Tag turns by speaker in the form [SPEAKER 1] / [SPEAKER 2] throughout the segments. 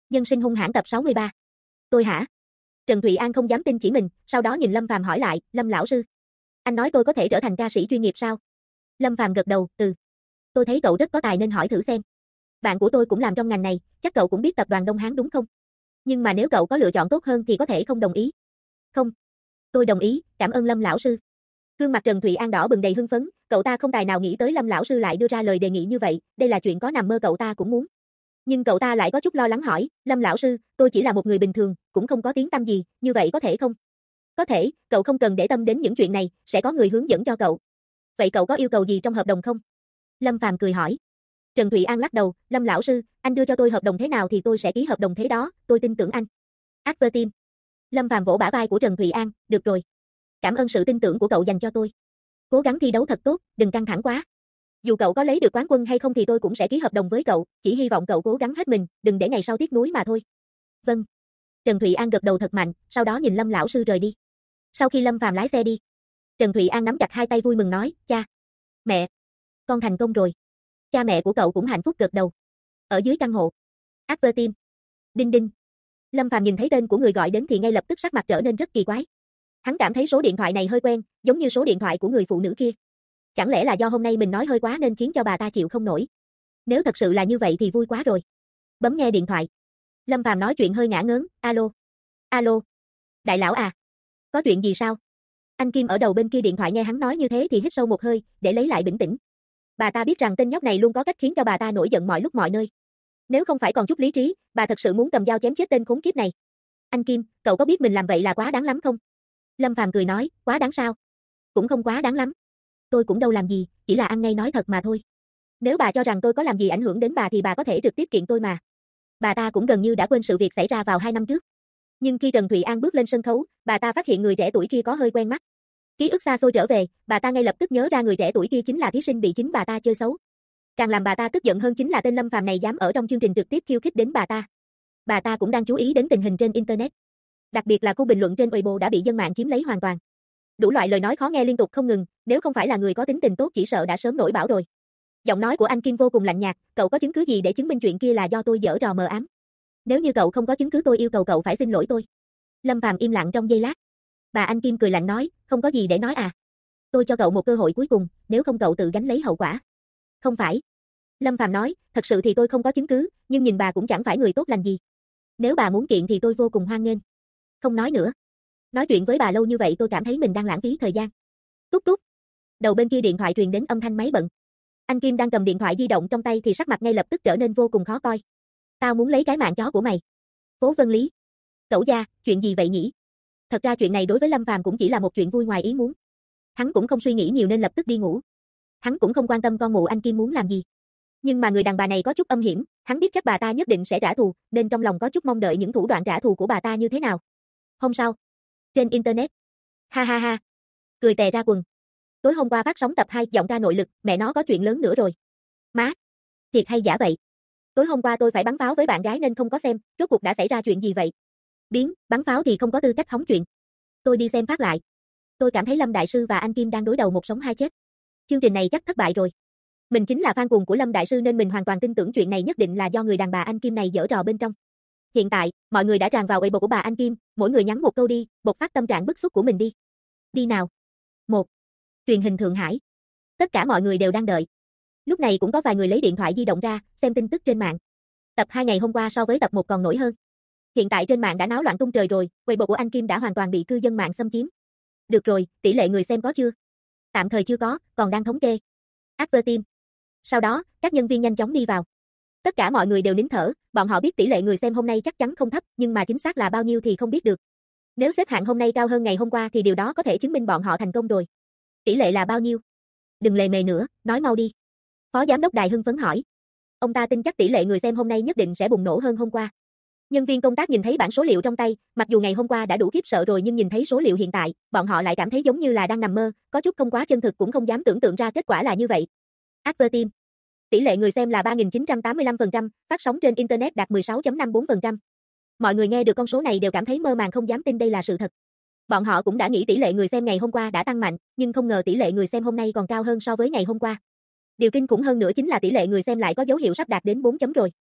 [SPEAKER 1] Nhân sinh hung hãn tập 63. Tôi hả? Trần Thụy An không dám tin chỉ mình, sau đó nhìn Lâm Phàm hỏi lại, Lâm lão sư. Anh nói tôi có thể trở thành ca sĩ chuyên nghiệp sao? Lâm Phàm gật đầu, Tôi thấy cậu rất có tài nên hỏi thử xem. Bạn của tôi cũng làm trong ngành này, chắc cậu cũng biết tập đoàn Đông Hán đúng không? Nhưng mà nếu cậu có lựa chọn tốt hơn thì có thể không đồng ý. Không. Tôi đồng ý, cảm ơn Lâm lão sư. Gương mặt Trần Thụy An đỏ bừng đầy hưng phấn, cậu ta không tài nào nghĩ tới Lâm lão sư lại đưa ra lời đề nghị như vậy, đây là chuyện có nằm mơ cậu ta cũng muốn. Nhưng cậu ta lại có chút lo lắng hỏi, Lâm lão sư, tôi chỉ là một người bình thường, cũng không có tiếng tăm gì, như vậy có thể không? Có thể, cậu không cần để tâm đến những chuyện này, sẽ có người hướng dẫn cho cậu. Vậy cậu có yêu cầu gì trong hợp đồng không? Lâm Phàm cười hỏi. Trần Thụy An lắc đầu, Lâm lão sư, anh đưa cho tôi hợp đồng thế nào thì tôi sẽ ký hợp đồng thế đó, tôi tin tưởng anh. Advertime. Lâm Phàm vỗ bả vai của Trần Thụy An, được rồi. Cảm ơn sự tin tưởng của cậu dành cho tôi. Cố gắng thi đấu thật tốt, đừng căng thẳng quá. Dù cậu có lấy được quán quân hay không thì tôi cũng sẽ ký hợp đồng với cậu, chỉ hy vọng cậu cố gắng hết mình, đừng để ngày sau tiếc nuối mà thôi. Vâng. Trần Thụy An gật đầu thật mạnh, sau đó nhìn Lâm lão sư rời đi. Sau khi Lâm Phàm lái xe đi, Trần Thụy An nắm chặt hai tay vui mừng nói, cha, mẹ, con thành công rồi. Cha mẹ của cậu cũng hạnh phúc gật đầu. Ở dưới căn hộ. Advertime. Đinh đinh. Lâm Phàm nhìn thấy tên của người gọi đến thì ngay lập tức sắc mặt trở nên rất kỳ quái. Hắn cảm thấy số điện thoại này hơi quen, giống như số điện thoại của người phụ nữ kia. Chẳng lẽ là do hôm nay mình nói hơi quá nên khiến cho bà ta chịu không nổi? Nếu thật sự là như vậy thì vui quá rồi. Bấm nghe điện thoại. Lâm Phàm nói chuyện hơi ngả ngớn, alo. Alo. Đại lão à. Có chuyện gì sao? Anh Kim ở đầu bên kia điện thoại nghe hắn nói như thế thì hít sâu một hơi, để lấy lại bình tĩnh. Bà ta biết rằng tên nhóc này luôn có cách khiến cho bà ta nổi giận mọi lúc mọi nơi. Nếu không phải còn chút lý trí, bà thật sự muốn cầm dao chém chết tên khốn kiếp này. Anh Kim, cậu có biết mình làm vậy là quá đáng lắm không? Lâm Phàm cười nói, quá đáng sao? Cũng không quá đáng lắm. Tôi cũng đâu làm gì, chỉ là ăn ngay nói thật mà thôi. Nếu bà cho rằng tôi có làm gì ảnh hưởng đến bà thì bà có thể trực tiếp kiện tôi mà. Bà ta cũng gần như đã quên sự việc xảy ra vào 2 năm trước. Nhưng khi Trần Thụy An bước lên sân khấu, bà ta phát hiện người trẻ tuổi kia có hơi quen mắt. Ký ức xa xôi trở về, bà ta ngay lập tức nhớ ra người trẻ tuổi kia chính là thí sinh bị chính bà ta chơi xấu. Càng làm bà ta tức giận hơn chính là tên Lâm Phàm này dám ở trong chương trình trực tiếp khiêu khích đến bà ta. Bà ta cũng đang chú ý đến tình hình trên internet. Đặc biệt là khu bình luận trên Weibo đã bị dân mạng chiếm lấy hoàn toàn. Đủ loại lời nói khó nghe liên tục không ngừng, nếu không phải là người có tính tình tốt chỉ sợ đã sớm nổi bão rồi. Giọng nói của anh Kim vô cùng lạnh nhạt, cậu có chứng cứ gì để chứng minh chuyện kia là do tôi giở trò mờ ám? Nếu như cậu không có chứng cứ tôi yêu cầu cậu phải xin lỗi tôi. Lâm Phàm im lặng trong giây lát. Bà anh Kim cười lạnh nói, không có gì để nói à. Tôi cho cậu một cơ hội cuối cùng, nếu không cậu tự gánh lấy hậu quả. Không phải. Lâm Phàm nói, thật sự thì tôi không có chứng cứ, nhưng nhìn bà cũng chẳng phải người tốt lành gì. Nếu bà muốn kiện thì tôi vô cùng hoan nghênh. Không nói nữa. Nói chuyện với bà lâu như vậy tôi cảm thấy mình đang lãng phí thời gian. Tút tút. Đầu bên kia điện thoại truyền đến âm thanh máy bận. Anh Kim đang cầm điện thoại di động trong tay thì sắc mặt ngay lập tức trở nên vô cùng khó coi. Tao muốn lấy cái mạng chó của mày. Phố Vân Lý. Cẩu gia, chuyện gì vậy nhỉ? Thật ra chuyện này đối với Lâm Phàm cũng chỉ là một chuyện vui ngoài ý muốn. Hắn cũng không suy nghĩ nhiều nên lập tức đi ngủ. Hắn cũng không quan tâm con mụ anh Kim muốn làm gì. Nhưng mà người đàn bà này có chút âm hiểm, hắn biết chắc bà ta nhất định sẽ trả thù, nên trong lòng có chút mong đợi những thủ đoạn trả thù của bà ta như thế nào. Hôm sau, trên internet. Ha ha ha. Cười tè ra quần. Tối hôm qua phát sóng tập 2 giọng ca nội lực, mẹ nó có chuyện lớn nữa rồi. Má, thiệt hay giả vậy? Tối hôm qua tôi phải bắn pháo với bạn gái nên không có xem, rốt cuộc đã xảy ra chuyện gì vậy? Bắn pháo thì không có tư cách hóng chuyện. Tôi đi xem phát lại. Tôi cảm thấy Lâm Đại Sư và anh Kim đang đối đầu một sống hai chết. Chương trình này chắc thất bại rồi. Mình chính là fan cuồng của Lâm Đại Sư nên mình hoàn toàn tin tưởng chuyện này nhất định là do người đàn bà anh Kim này giở trò bên trong. Hiện tại, mọi người đã tràn vào Weibo của bà anh Kim, mỗi người nhắn một câu đi, bộc phát tâm trạng bức xúc của mình đi. Đi nào. 1. Truyền hình Thượng Hải. Tất cả mọi người đều đang đợi. Lúc này cũng có vài người lấy điện thoại di động ra, xem tin tức trên mạng. Tập 2 ngày hôm qua so với tập 1 còn nổi hơn. Hiện tại trên mạng đã náo loạn tung trời rồi, Weibo của anh Kim đã hoàn toàn bị cư dân mạng xâm chiếm. Được rồi, tỷ lệ người xem có chưa? Tạm thời chưa có, còn đang thống kê. Advertime. Sau đó, các nhân viên nhanh chóng đi vào. Tất cả mọi người đều nín thở, bọn họ biết tỷ lệ người xem hôm nay chắc chắn không thấp, nhưng mà chính xác là bao nhiêu thì không biết được. Nếu xếp hạng hôm nay cao hơn ngày hôm qua thì điều đó có thể chứng minh bọn họ thành công rồi. Tỷ lệ là bao nhiêu? Đừng lề mề nữa, nói mau đi. Phó giám đốc đài hưng phấn hỏi. Ông ta tin chắc tỷ lệ người xem hôm nay nhất định sẽ bùng nổ hơn hôm qua. Nhân viên công tác nhìn thấy bảng số liệu trong tay, mặc dù ngày hôm qua đã đủ khiếp sợ rồi nhưng nhìn thấy số liệu hiện tại, bọn họ lại cảm thấy giống như là đang nằm mơ, có chút không quá chân thực cũng không dám tưởng tượng ra kết quả là như vậy. Advertime. Tỷ lệ người xem là 3.985%, phát sóng trên internet đạt 16.54%. Mọi người nghe được con số này đều cảm thấy mơ màng không dám tin đây là sự thật. Bọn họ cũng đã nghĩ tỷ lệ người xem ngày hôm qua đã tăng mạnh, nhưng không ngờ tỷ lệ người xem hôm nay còn cao hơn so với ngày hôm qua. Điều kinh khủng hơn nữa chính là tỷ lệ người xem lại có dấu hiệu sắp đạt đến 4 chấm rồi.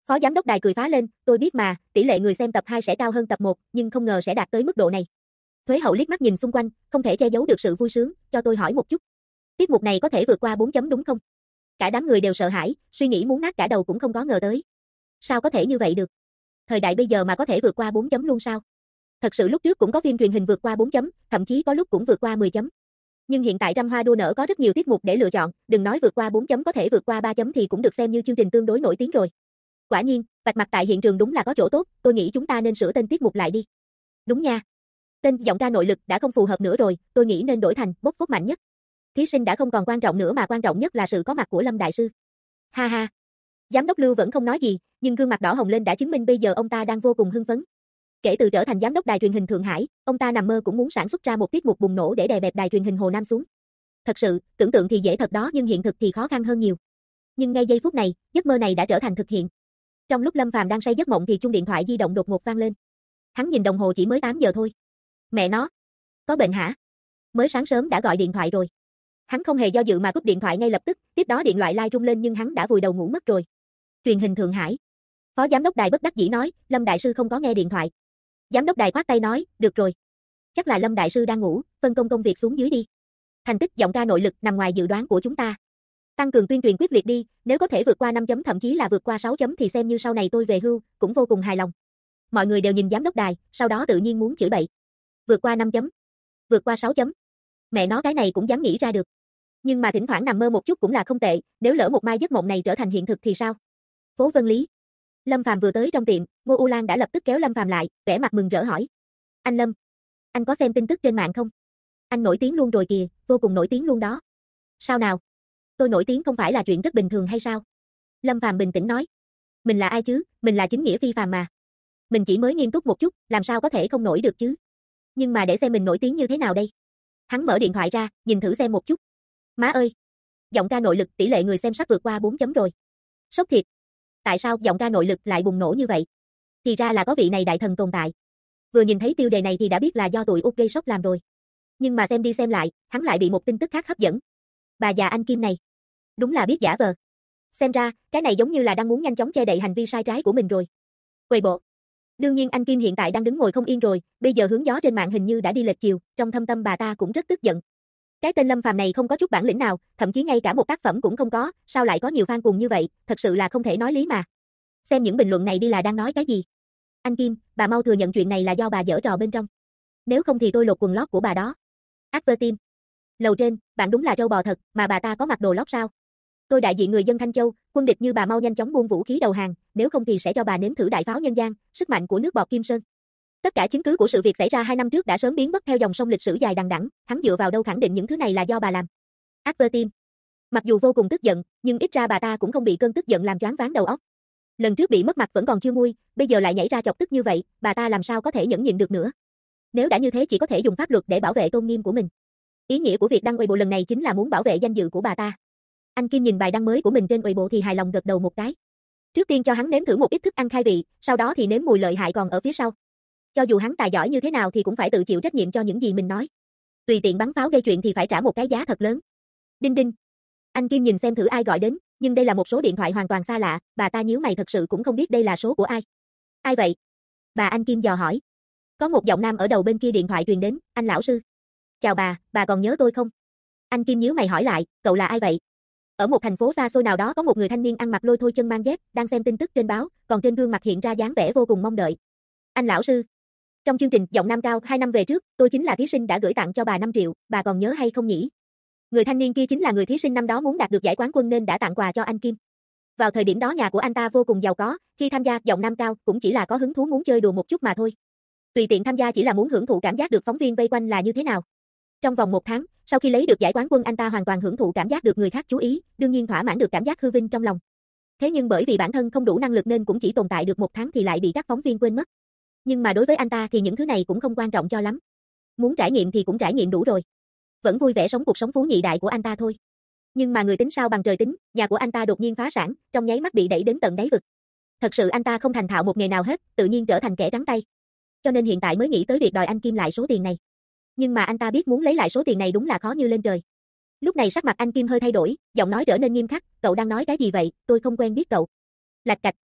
[SPEAKER 1] Phó giám đốc đài cười phá lên, tôi biết mà, tỷ lệ người xem tập 2 sẽ cao hơn tập 1, nhưng không ngờ sẽ đạt tới mức độ này. Thuế Hậu liếc mắt nhìn xung quanh, không thể che giấu được sự vui sướng, cho tôi hỏi một chút. Tiết mục này có thể vượt qua 4 chấm đúng không? Cả đám người đều sợ hãi, suy nghĩ muốn nát cả đầu cũng không có ngờ tới. Sao có thể như vậy được? Thời đại bây giờ mà có thể vượt qua 4 chấm luôn sao? Thật sự lúc trước cũng có phim truyền hình vượt qua 4 chấm, thậm chí có lúc cũng vượt qua 10 chấm. Nhưng hiện tại Trăm Hoa Đua Nở có rất nhiều tiết mục để lựa chọn, đừng nói vượt qua 4 chấm, có thể vượt qua 3 chấm thì cũng được xem như chương trình tương đối nổi tiếng rồi. Quả nhiên, vạch mặt tại hiện trường đúng là có chỗ tốt, tôi nghĩ chúng ta nên sửa tên tiết mục lại đi. Đúng nha. Tên giọng ca nội lực đã không phù hợp nữa rồi, tôi nghĩ nên đổi thành bốc phốt mạnh nhất. Thí sinh đã không còn quan trọng nữa mà quan trọng nhất là sự có mặt của Lâm đại sư. Ha ha. Giám đốc Lưu vẫn không nói gì, nhưng gương mặt đỏ hồng lên đã chứng minh bây giờ ông ta đang vô cùng hưng phấn. Kể từ trở thành giám đốc đài truyền hình Thượng Hải, ông ta nằm mơ cũng muốn sản xuất ra một tiết mục bùng nổ để đè bẹp đài truyền hình Hồ Nam xuống. Thật sự, tưởng tượng thì dễ thật đó nhưng hiện thực thì khó khăn hơn nhiều. Nhưng ngay giây phút này, giấc mơ này đã trở thành thực hiện. Trong lúc Lâm Phàm đang say giấc mộng thì chuông điện thoại di động đột ngột vang lên. Hắn nhìn đồng hồ chỉ mới 8 giờ thôi. Mẹ nó, có bệnh hả? Mới sáng sớm đã gọi điện thoại rồi. Hắn không hề do dự mà cúp điện thoại ngay lập tức, tiếp đó điện thoại lai rung lên nhưng hắn đã vùi đầu ngủ mất rồi. Truyền hình Thượng Hải. Phó giám đốc đài bất đắc dĩ nói, Lâm đại sư không có nghe điện thoại. Giám đốc đài khoát tay nói, được rồi. Chắc là Lâm đại sư đang ngủ, phân công công việc xuống dưới đi. Thành tích giọng ca nội lực nằm ngoài dự đoán của chúng ta. Tăng cường tuyên truyền quyết liệt đi, nếu có thể vượt qua 5 chấm thậm chí là vượt qua 6 chấm thì xem như sau này tôi về hưu, cũng vô cùng hài lòng. Mọi người đều nhìn giám đốc đài, sau đó tự nhiên muốn chửi bậy. Vượt qua 5 chấm, vượt qua 6 chấm. Mẹ nó cái này cũng dám nghĩ ra được. Nhưng mà thỉnh thoảng nằm mơ một chút cũng là không tệ, nếu lỡ một mai giấc mộng này trở thành hiện thực thì sao? Phố Vân Lý. Lâm Phàm vừa tới trong tiệm, Ngô U Lan đã lập tức kéo Lâm Phàm lại, vẻ mặt mừng rỡ hỏi. Anh Lâm, anh có xem tin tức trên mạng không? Anh nổi tiếng luôn rồi kìa, vô cùng nổi tiếng luôn đó. Sao nào? Tôi nổi tiếng không phải là chuyện rất bình thường hay sao? Lâm Phàm bình tĩnh nói. Mình là ai chứ, mình là chính nghĩa phi phàm mà. Mình chỉ mới nghiêm túc một chút, làm sao có thể không nổi được chứ? Nhưng mà để xem mình nổi tiếng như thế nào đây? Hắn mở điện thoại ra, nhìn thử xem một chút. Má ơi! Giọng ca nội lực tỷ lệ người xem sắp vượt qua 4 chấm rồi. Sốc thiệt! Tại sao giọng ca nội lực lại bùng nổ như vậy? Thì ra là có vị này đại thần tồn tại. Vừa nhìn thấy tiêu đề này thì đã biết là do tụi OK Sốc làm rồi. Nhưng mà xem đi xem lại, hắn lại bị một tin tức khác hấp dẫn. Bà già anh Kim này. Đúng là biết giả vờ. Xem ra, cái này giống như là đang muốn nhanh chóng che đậy hành vi sai trái của mình rồi. Quầy bộ. Đương nhiên anh Kim hiện tại đang đứng ngồi không yên rồi, bây giờ hướng gió trên mạng hình như đã đi lệch chiều, trong thâm tâm bà ta cũng rất tức giận. Cái tên Lâm Phàm này không có chút bản lĩnh nào, thậm chí ngay cả một tác phẩm cũng không có, sao lại có nhiều fan cuồng như vậy, thật sự là không thể nói lý mà. Xem những bình luận này đi là đang nói cái gì. Anh Kim, bà mau thừa nhận chuyện này là do bà giở trò bên trong. Nếu không thì tôi lột quần lót của bà đó. Advertim. Lầu trên, bạn đúng là trâu bò thật, mà bà ta có mặc đồ lót sao? Tôi đại diện người dân Thanh Châu, quân địch như bà mau nhanh chóng buông vũ khí đầu hàng, nếu không thì sẽ cho bà nếm thử đại pháo nhân gian, sức mạnh của nước bọt Kim Sơn. Tất cả chứng cứ của sự việc xảy ra 2 năm trước đã sớm biến mất theo dòng sông lịch sử dài đằng đẵng, hắn dựa vào đâu khẳng định những thứ này là do bà làm. Advertim. Mặc dù vô cùng tức giận, nhưng ít ra bà ta cũng không bị cơn tức giận làm choáng váng đầu óc. Lần trước bị mất mặt vẫn còn chưa nguôi, bây giờ lại nhảy ra chọc tức như vậy, bà ta làm sao có thể nhẫn nhịn được nữa. Nếu đã như thế chỉ có thể dùng pháp luật để bảo vệ tôn nghiêm của mình. Ý nghĩa của việc đăng Weibo lần này chính là muốn bảo vệ danh dự của bà ta. Anh Kim nhìn bài đăng mới của mình trên Weibo thì hài lòng gật đầu một cái. Trước tiên cho hắn nếm thử một ít thức ăn khai vị, sau đó thì nếm mùi lợi hại còn ở phía sau. Cho dù hắn tài giỏi như thế nào thì cũng phải tự chịu trách nhiệm cho những gì mình nói. Tùy tiện bắn pháo gây chuyện thì phải trả một cái giá thật lớn. Đinh đinh. Anh Kim nhìn xem thử ai gọi đến, nhưng đây là một số điện thoại hoàn toàn xa lạ, bà ta nhíu mày thật sự cũng không biết đây là số của ai. Ai vậy? Bà anh Kim dò hỏi. Có một giọng nam ở đầu bên kia điện thoại truyền đến, anh lão sư. Chào bà còn nhớ tôi không? Anh Kim nhíu mày hỏi lại, cậu là ai vậy? Ở một thành phố xa xôi nào đó có một người thanh niên ăn mặc lôi thôi chân mang dép, đang xem tin tức trên báo, còn trên gương mặt hiện ra dáng vẻ vô cùng mong đợi. Anh lão sư. Trong chương trình Giọng Nam Cao 2 năm về trước, tôi chính là thí sinh đã gửi tặng cho bà 5 triệu, bà còn nhớ hay không nhỉ? Người thanh niên kia chính là người thí sinh năm đó muốn đạt được giải quán quân nên đã tặng quà cho anh Kim. Vào thời điểm đó nhà của anh ta vô cùng giàu có, khi tham gia Giọng Nam Cao cũng chỉ là có hứng thú muốn chơi đùa một chút mà thôi. Tùy tiện tham gia chỉ là muốn hưởng thụ cảm giác được phóng viên vây quanh là như thế nào. Trong vòng 1 tháng, sau khi lấy được giải quán quân anh ta hoàn toàn hưởng thụ cảm giác được người khác chú ý, đương nhiên thỏa mãn được cảm giác hư vinh trong lòng. Thế nhưng bởi vì bản thân không đủ năng lực nên cũng chỉ tồn tại được 1 tháng thì lại bị các phóng viên quên mất. Nhưng mà đối với anh ta thì những thứ này cũng không quan trọng cho lắm. Muốn trải nghiệm thì cũng trải nghiệm đủ rồi. Vẫn vui vẻ sống cuộc sống phú nhị đại của anh ta thôi. Nhưng mà người tính sao bằng trời tính, nhà của anh ta đột nhiên phá sản, trong nháy mắt bị đẩy đến tận đáy vực. Thật sự anh ta không thành thạo một nghề nào hết, tự nhiên trở thành kẻ trắng tay. Cho nên hiện tại mới nghĩ tới việc đòi anh Kim lại số tiền này. Nhưng mà anh ta biết muốn lấy lại số tiền này đúng là khó như lên trời. Lúc này sắc mặt anh Kim hơi thay đổi, giọng nói trở nên nghiêm khắc, cậu đang nói cái gì vậy, tôi không quen biết cậu. Lạch cạch.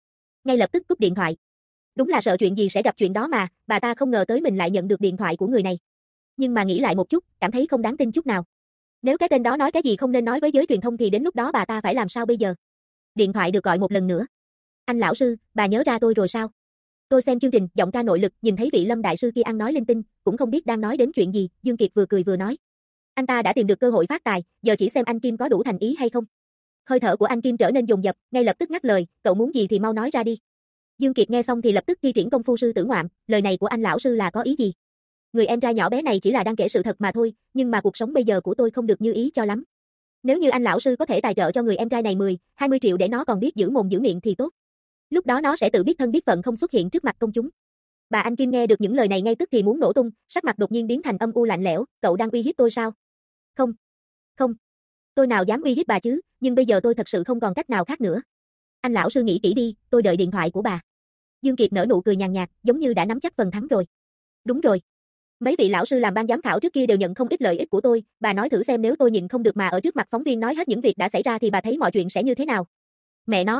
[SPEAKER 1] Ngay lập tức cúp điện thoại. Đúng là sợ chuyện gì sẽ gặp chuyện đó mà, bà ta không ngờ tới mình lại nhận được điện thoại của người này. Nhưng mà nghĩ lại một chút, cảm thấy không đáng tin chút nào. Nếu cái tên đó nói cái gì không nên nói với giới truyền thông thì đến lúc đó bà ta phải làm sao bây giờ? Điện thoại được gọi một lần nữa. Anh lão sư, bà nhớ ra tôi rồi sao? Tôi xem chương trình Giọng ca nội lực, nhìn thấy vị Lâm đại sư kia ăn nói linh tinh, cũng không biết đang nói đến chuyện gì, Dương Kiệt vừa cười vừa nói. Anh ta đã tìm được cơ hội phát tài, giờ chỉ xem anh Kim có đủ thành ý hay không. Hơi thở của anh Kim trở nên dồn dập, ngay lập tức ngắt lời, cậu muốn gì thì mau nói ra đi. Dương Kiệt nghe xong thì lập tức thi triển công phu sư tử ngoạm, lời này của anh lão sư là có ý gì? Người em trai nhỏ bé này chỉ là đang kể sự thật mà thôi, nhưng mà cuộc sống bây giờ của tôi không được như ý cho lắm. Nếu như anh lão sư có thể tài trợ cho người em trai này 10, 20 triệu để nó còn biết giữ mồm giữ miệng thì tốt. Lúc đó nó sẽ tự biết thân biết phận không xuất hiện trước mặt công chúng. Bà anh Kim nghe được những lời này ngay tức thì muốn nổ tung, sắc mặt đột nhiên biến thành âm u lạnh lẽo, cậu đang uy hiếp tôi sao? Không, không, tôi nào dám uy hiếp bà chứ, nhưng bây giờ tôi thật sự không còn cách nào khác nữa. Anh lão sư nghĩ kỹ đi, tôi đợi điện thoại của bà. Dương Kiệt nở nụ cười nhàn nhạt, giống như đã nắm chắc phần thắng rồi. Đúng rồi. Mấy vị lão sư làm ban giám khảo trước kia đều nhận không ít lợi ích của tôi, bà nói thử xem nếu tôi nhịn không được mà ở trước mặt phóng viên nói hết những việc đã xảy ra thì bà thấy mọi chuyện sẽ như thế nào? Mẹ nó.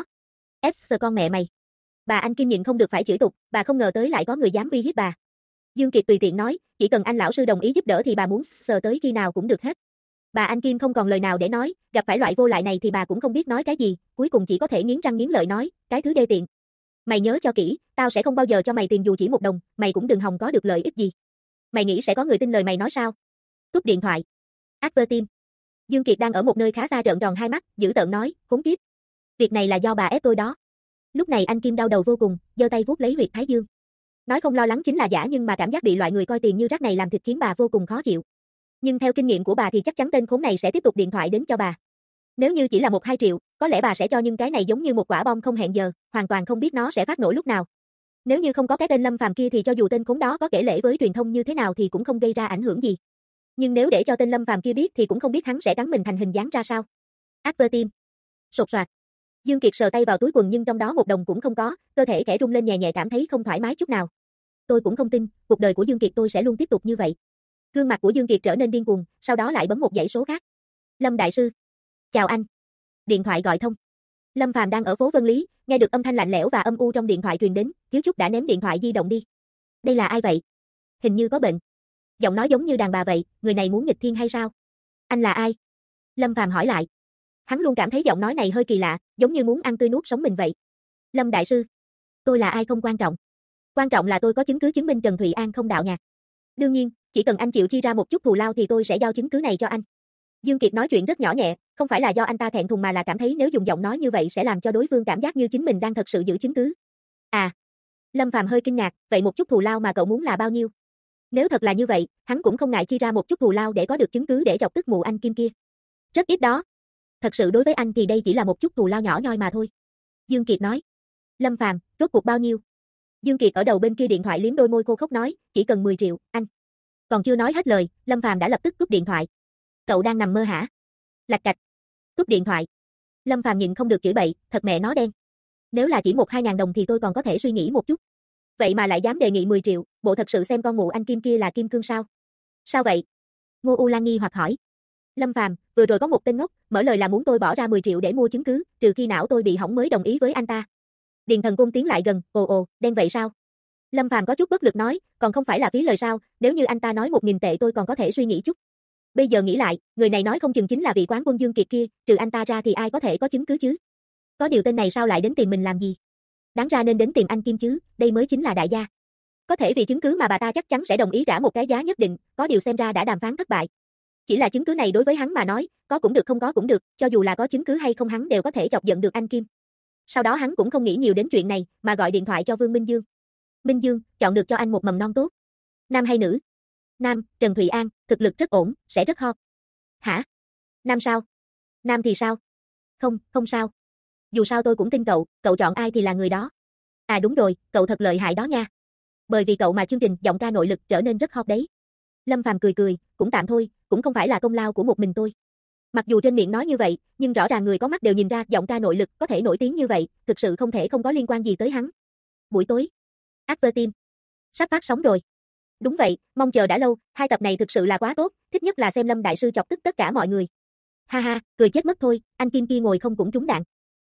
[SPEAKER 1] S con mẹ mày. Bà anh Kim nhịn không được phải chửi tục, bà không ngờ tới lại có người dám uy hiếp bà. Dương Kiệt tùy tiện nói, chỉ cần anh lão sư đồng ý giúp đỡ thì bà muốn sờ tới khi nào cũng được hết. Bà anh Kim không còn lời nào để nói, gặp phải loại vô lại này thì bà cũng không biết nói cái gì, cuối cùng chỉ có thể nghiến răng nghiến lợi nói, cái thứ đê tiện. Mày nhớ cho kỹ, tao sẽ không bao giờ cho mày tiền dù chỉ 1 đồng, mày cũng đừng hòng có được lợi ích gì. Mày nghĩ sẽ có người tin lời mày nói sao? Cúp điện thoại. Advertime. Dương Kiệt đang ở một nơi khá xa trợn tròn hai mắt, dữ tợn nói, khốn kiếp. Việc này là do bà ép tôi đó. Lúc này anh Kim đau đầu vô cùng, giơ tay vuốt lấy huyệt thái dương. Nói không lo lắng chính là giả nhưng mà cảm giác bị loại người coi tiền như rác này làm thịt khiến bà vô cùng khó chịu. Nhưng theo kinh nghiệm của bà thì chắc chắn tên khốn này sẽ tiếp tục điện thoại đến cho bà. Nếu như chỉ là 1-2 triệu, có lẽ bà sẽ cho nhưng cái này giống như một quả bom không hẹn giờ, hoàn toàn không biết nó sẽ phát nổ lúc nào. Nếu như không có cái tên Lâm Phàm kia thì cho dù tên khốn đó có kể lể với truyền thông như thế nào thì cũng không gây ra ảnh hưởng gì. Nhưng nếu để cho tên Lâm Phàm kia biết thì cũng không biết hắn sẽ cắn mình thành hình dáng ra sao. Advertime. Sột soạt. Dương Kiệt sờ tay vào túi quần nhưng trong đó 1 đồng cũng không có, cơ thể khẽ rung lên nhẹ nhẹ cảm thấy không thoải mái chút nào. Tôi cũng không tin, cuộc đời của Dương Kiệt tôi sẽ luôn tiếp tục như vậy. Gương mặt của Dương Kiệt trở nên điên cuồng, sau đó lại bấm một dãy số khác. Lâm đại sư. Chào anh. Điện thoại gọi thông. Lâm Phàm đang ở phố Vân Lý, nghe được âm thanh lạnh lẽo và âm u trong điện thoại truyền đến, thiếu chút đã ném điện thoại di động đi. Đây là ai vậy? Hình như có bệnh. Giọng nói giống như đàn bà vậy, người này muốn nghịch thiên hay sao? Anh là ai? Lâm Phàm hỏi lại. Hắn luôn cảm thấy giọng nói này hơi kỳ lạ, giống như muốn ăn tươi nuốt sống mình vậy. Lâm đại sư. Tôi là ai không quan trọng. Quan trọng là tôi có chứng cứ chứng minh Trần Thụy An không đạo nhạc. Đương nhiên, chỉ cần anh chịu chi ra một chút thù lao thì tôi sẽ giao chứng cứ này cho anh. Dương Kiệt nói chuyện rất nhỏ nhẹ, không phải là do anh ta thẹn thùng mà là cảm thấy nếu dùng giọng nói như vậy sẽ làm cho đối phương cảm giác như chính mình đang thật sự giữ chứng cứ. À. Lâm Phàm hơi kinh ngạc, vậy một chút thù lao mà cậu muốn là bao nhiêu? Nếu thật là như vậy, hắn cũng không ngại chi ra một chút thù lao để có được chứng cứ để chọc tức mụ anh Kim kia. Rất ít đó. Thật sự đối với anh thì đây chỉ là một chút thù lao nhỏ nhoi mà thôi. Dương Kiệt nói. Lâm Phàm, rốt cuộc bao nhiêu? Dương Kiệt ở đầu bên kia điện thoại liếm đôi môi khô khốc nói, chỉ cần 10 triệu, anh. Còn chưa nói hết lời, Lâm Phàm đã lập tức cúp điện thoại. Cậu đang nằm mơ hả? Lạch cạch. Cúp điện thoại. Lâm Phàm nhịn không được chửi bậy, thật mẹ nó đen. Nếu là chỉ 1-2 ngàn đồng thì tôi còn có thể suy nghĩ một chút. Vậy mà lại dám đề nghị 10 triệu, bộ thật sự xem con mụ anh Kim kia là kim cương sao? Sao vậy? Ngô U Lan nghi hoặc hỏi. Lâm Phàm, vừa rồi có một tên ngốc, mở lời là muốn tôi bỏ ra 10 triệu để mua chứng cứ, trừ khi não tôi bị hỏng mới đồng ý với anh ta. Điền Thần Côn tiến lại gần, ồ, đen vậy sao? Lâm Phàm có chút bất lực nói, còn không phải là phí lời sao, nếu như anh ta nói 1.000 tệ tôi còn có thể suy nghĩ chút. Bây giờ nghĩ lại, người này nói không chừng chính là vị quán quân Dương Kiệt kia, trừ anh ta ra thì ai có thể có chứng cứ chứ? Có điều tên này sao lại đến tìm mình làm gì? Đáng ra nên đến tìm anh Kim chứ, đây mới chính là đại gia. Có thể vì chứng cứ mà bà ta chắc chắn sẽ đồng ý trả một cái giá nhất định, có điều xem ra đã đàm phán thất bại. Chỉ là chứng cứ này đối với hắn mà nói, có cũng được không có cũng được, cho dù là có chứng cứ hay không hắn đều có thể chọc giận được anh Kim. Sau đó hắn cũng không nghĩ nhiều đến chuyện này, mà gọi điện thoại cho Vương Minh Dương. Minh Dương, chọn được cho anh một mầm non tốt. Nam hay nữ? Nam, Trần Thụy An, thực lực rất ổn, sẽ rất hot. Hả? Nam sao? Nam thì sao? Không sao. Dù sao tôi cũng tin cậu, cậu chọn ai thì là người đó. À đúng rồi, cậu thật lợi hại đó nha. Bởi vì cậu mà chương trình Giọng ca nội lực trở nên rất hot đấy. Lâm Phàm cười, cũng tạm thôi, cũng không phải là công lao của một mình tôi. Mặc dù trên miệng nói như vậy, nhưng rõ ràng người có mắt đều nhìn ra Giọng ca nội lực có thể nổi tiếng như vậy, thực sự không thể không có liên quan gì tới hắn. Buổi tối. Advertime. Sắp phát sóng rồi. Đúng vậy, mong chờ đã lâu, 2 tập này thực sự là quá tốt, thích nhất là xem Lâm đại sư chọc tức tất cả mọi người. Ha ha, cười chết mất thôi, anh Kim kia ngồi không cũng trúng đạn.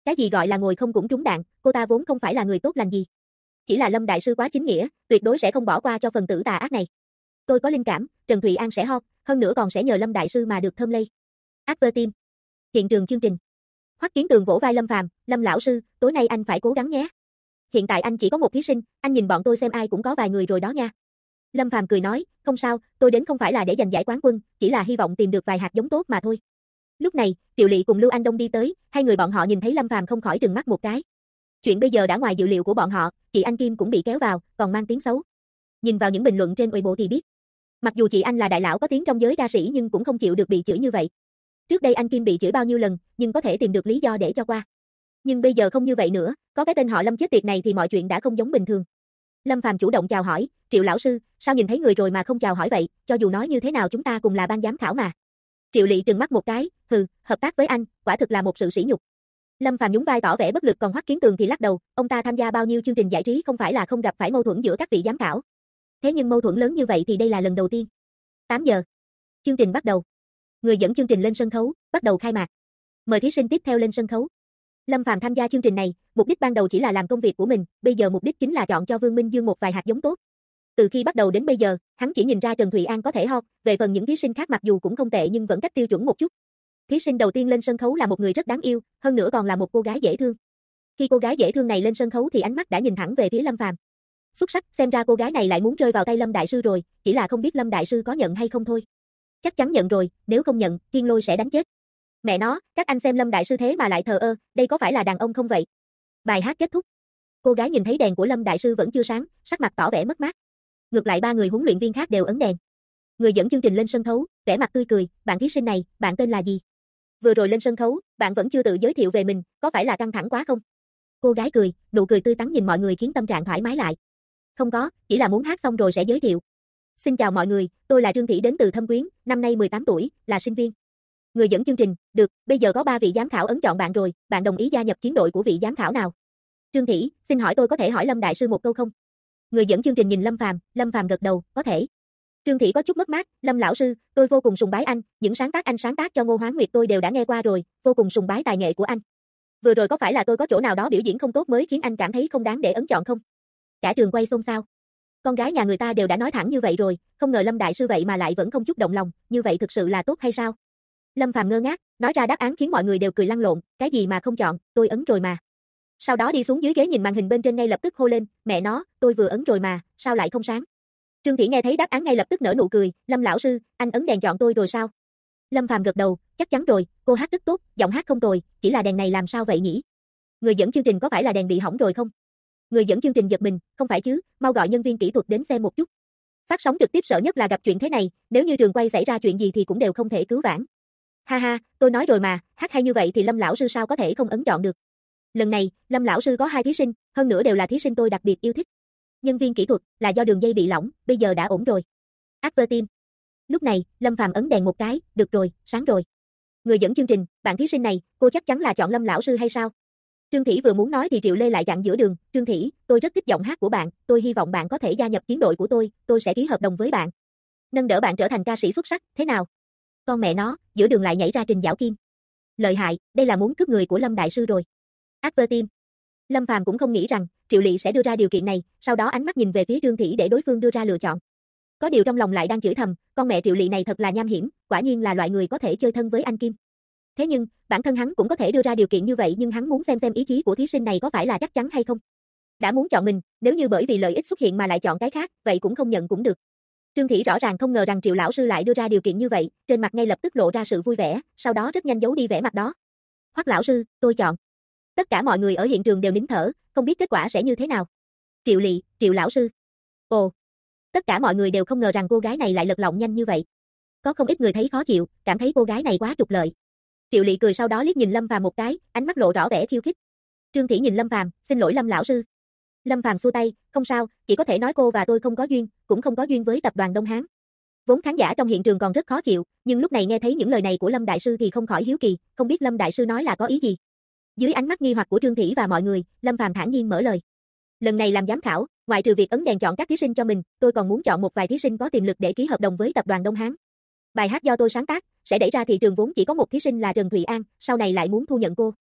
[SPEAKER 1] Cái gì gọi là ngồi không cũng trúng đạn, cô ta vốn không phải là người tốt lành gì. Chỉ là Lâm đại sư quá chính nghĩa, tuyệt đối sẽ không bỏ qua cho phần tử tà ác này. Tôi có linh cảm, Trần Thụy An sẽ hot, hơn nữa còn sẽ nhờ Lâm đại sư mà được thơm lây. Advertime. Hiện trường chương trình. Hoắc Kiến Tường vỗ vai Lâm Phàm, "Lâm lão sư, tối nay anh phải cố gắng nhé. Hiện tại anh chỉ có một thí sinh, anh nhìn bọn tôi xem ai cũng có vài người rồi đó nha." Lâm Phàm cười nói, "Không sao, tôi đến không phải là để giành giải quán quân, chỉ là hy vọng tìm được vài hạt giống tốt mà thôi." Lúc này, Triệu Lị cùng Lưu Anh Đông đi tới, hai người bọn họ nhìn thấy Lâm Phàm không khỏi trừng mắt một cái. Chuyện bây giờ đã ngoài dự liệu của bọn họ, chị Anh Kim cũng bị kéo vào, còn mang tiếng xấu. Nhìn vào những bình luận trên Weibo thì biết. Mặc dù chị Anh là đại lão có tiếng trong giới ca sĩ nhưng cũng không chịu được bị chửi như vậy. Trước đây anh Kim bị chửi bao nhiêu lần, nhưng có thể tìm được lý do để cho qua. Nhưng bây giờ không như vậy nữa, có cái tên họ Lâm chết tiệt này thì mọi chuyện đã không giống bình thường. Lâm Phàm chủ động chào hỏi, "Triệu lão sư, sao nhìn thấy người rồi mà không chào hỏi vậy, cho dù nói như thế nào chúng ta cùng là ban giám khảo mà." Triệu Lị trừng mắt một cái, "Hừ, hợp tác với anh, quả thực là một sự sỉ nhục." Lâm Phàm nhún vai tỏ vẻ bất lực, còn Hoắc Kiến Tường thì lắc đầu, ông ta tham gia bao nhiêu chương trình giải trí không phải là không gặp phải mâu thuẫn giữa các vị giám khảo. Thế nhưng mâu thuẫn lớn như vậy thì đây là lần đầu tiên. 8 giờ. Chương trình bắt đầu. Người dẫn chương trình lên sân khấu, bắt đầu khai mạc. Mời thí sinh tiếp theo lên sân khấu. Lâm Phàm tham gia chương trình này, mục đích ban đầu chỉ là làm công việc của mình, bây giờ mục đích chính là chọn cho Vương Minh Dương một vài hạt giống tốt. Từ khi bắt đầu đến bây giờ, hắn chỉ nhìn ra Trần Thụy An có thể hot, về phần những thí sinh khác mặc dù cũng không tệ nhưng vẫn cách tiêu chuẩn một chút. Thí sinh đầu tiên lên sân khấu là một người rất đáng yêu, hơn nữa còn là một cô gái dễ thương. Khi cô gái dễ thương này lên sân khấu thì ánh mắt đã nhìn thẳng về phía Lâm Phàm. Xuất sắc, xem ra cô gái này lại muốn rơi vào tay Lâm đại sư rồi, chỉ là không biết Lâm đại sư có nhận hay không thôi. Chắc chắn nhận rồi, nếu không nhận, Thiên Lôi sẽ đánh chết. Mẹ nó, các anh xem Lâm đại sư thế mà lại thờ ơ, đây có phải là đàn ông không vậy? Bài hát kết thúc. Cô gái nhìn thấy đèn của Lâm đại sư vẫn chưa sáng, sắc mặt tỏ vẻ mất mát. Ngược lại ba người huấn luyện viên khác đều ấn đèn. Người dẫn chương trình lên sân khấu, vẻ mặt tươi cười, "Bạn thí sinh này, bạn tên là gì? Vừa rồi lên sân khấu, bạn vẫn chưa tự giới thiệu về mình, có phải là căng thẳng quá không?" Cô gái cười, nụ cười tươi tắn nhìn mọi người khiến tâm trạng thoải mái lại. "Không có, chỉ là muốn hát xong rồi sẽ giới thiệu. Xin chào mọi người, tôi là Trương Thị đến từ Thâm Quyến, năm nay 18 tuổi, là sinh viên." Người dẫn chương trình, "Được, bây giờ có 3 vị giám khảo ấn chọn bạn rồi, bạn đồng ý gia nhập chiến đội của vị giám khảo nào?" Trương Thị, "Xin hỏi tôi có thể hỏi Lâm đại sư một câu không?" Người dẫn chương trình nhìn Lâm Phàm gật đầu, "Có thể." Trương Thị có chút mất mát, "Lâm lão sư, tôi vô cùng sùng bái anh, những sáng tác anh sáng tác cho Ngô Hoán Nguyệt tôi đều đã nghe qua rồi, vô cùng sùng bái tài nghệ của anh. Vừa rồi có phải là tôi có chỗ nào đó biểu diễn không tốt mới khiến anh cảm thấy không đáng để ấn chọn không?" Cả trường quay xôn xao. Con gái nhà người ta đều đã nói thẳng như vậy rồi, không ngờ Lâm đại sư vậy mà lại vẫn không chút động lòng, như vậy thực sự là tốt hay sao? Lâm Phàm ngơ ngác, nói ra đáp án khiến mọi người đều cười lăn lộn, "Cái gì mà không chọn, tôi ấn rồi mà." Sau đó đi xuống dưới ghế nhìn màn hình bên trên ngay lập tức hô lên, "Mẹ nó, tôi vừa ấn rồi mà, sao lại không sáng?" Trương Thị nghe thấy đáp án ngay lập tức nở nụ cười, "Lâm lão sư, anh ấn đèn chọn tôi rồi sao?" Lâm Phàm gật đầu, "Chắc chắn rồi, cô hát rất tốt, giọng hát không tồi, chỉ là đèn này làm sao vậy nhỉ? Người dẫn chương trình có phải là đèn bị hỏng rồi không?" Người dẫn chương trình giật mình, "Không phải chứ, mau gọi nhân viên kỹ thuật đến xem một chút." Phát sóng trực tiếp sợ nhất là gặp chuyện thế này, nếu như trường quay xảy ra chuyện gì thì cũng đều không thể cứu vãn. "Ha ha, tôi nói rồi mà, hát hay như vậy thì Lâm lão sư sao có thể không ấn chọn được. Lần này, Lâm lão sư có 2 thí sinh, hơn nữa đều là thí sinh tôi đặc biệt yêu thích. Nhân viên kỹ thuật, là do đường dây bị lỏng, bây giờ đã ổn rồi." Advertime. Lúc này, Lâm Phàm ấn đèn một cái, "Được rồi, sáng rồi." Người dẫn chương trình, "Bạn thí sinh này, cô chắc chắn là chọn Lâm lão sư hay sao?" Trương Thị vừa muốn nói thì Triệu Lê lại chặn giữa đường, "Trương Thị, tôi rất thích giọng hát của bạn, tôi hy vọng bạn có thể gia nhập chiến đội của tôi sẽ ký hợp đồng với bạn. Nâng đỡ bạn trở thành ca sĩ xuất sắc, thế nào?" Con mẹ nó, giữa đường lại nhảy ra Trình Giảo Kim. Lợi hại, đây là muốn cướp người của Lâm đại sư rồi. Advertime. Lâm Phàm cũng không nghĩ rằng Triệu Lị sẽ đưa ra điều kiện này, sau đó ánh mắt nhìn về phía Trương Thị để đối phương đưa ra lựa chọn. Có điều trong lòng lại đang chửi thầm, con mẹ Triệu Lị này thật là nham hiểm, quả nhiên là loại người có thể chơi thân với anh Kim. Thế nhưng, bản thân hắn cũng có thể đưa ra điều kiện như vậy nhưng hắn muốn xem ý chí của thí sinh này có phải là chắc chắn hay không. Đã muốn chọn mình, nếu như bởi vì lợi ích xuất hiện mà lại chọn cái khác, vậy cũng không nhận cũng được. Trương Thị rõ ràng không ngờ rằng Triệu lão sư lại đưa ra điều kiện như vậy, trên mặt ngay lập tức lộ ra sự vui vẻ, sau đó rất nhanh giấu đi vẻ mặt đó. "Hoắc lão sư, tôi chọn." Tất cả mọi người ở hiện trường đều nín thở, không biết kết quả sẽ như thế nào. Triệu Lị, "Triệu lão sư." Ồ. Tất cả mọi người đều không ngờ rằng cô gái này lại lật lọng nhanh như vậy. Có không ít người thấy khó chịu, cảm thấy cô gái này quá trục lợi. Triệu Lị cười sau đó liếc nhìn Lâm Phàm một cái, ánh mắt lộ rõ vẻ khiêu khích. Trương Thị nhìn Lâm Phàm, "Xin lỗi Lâm lão sư." Lâm Phàm xua tay, "Không sao, chỉ có thể nói cô và tôi không có duyên, cũng không có duyên với tập đoàn Đông Hán." Vốn khán giả trong hiện trường còn rất khó chịu, nhưng lúc này nghe thấy những lời này của Lâm đại sư thì không khỏi hiếu kỳ, không biết Lâm đại sư nói là có ý gì. Dưới ánh mắt nghi hoặc của Trương Thị và mọi người, Lâm Phàm thản nhiên mở lời. "Lần này làm giám khảo, ngoại trừ việc ấn đèn chọn các thí sinh cho mình, tôi còn muốn chọn một vài thí sinh có tiềm lực để ký hợp đồng với tập đoàn Đông Hán. Bài hát do tôi sáng tác, sẽ đẩy ra thị trường vốn chỉ có một thí sinh là Trần Thụy An, sau này lại muốn thu nhận cô.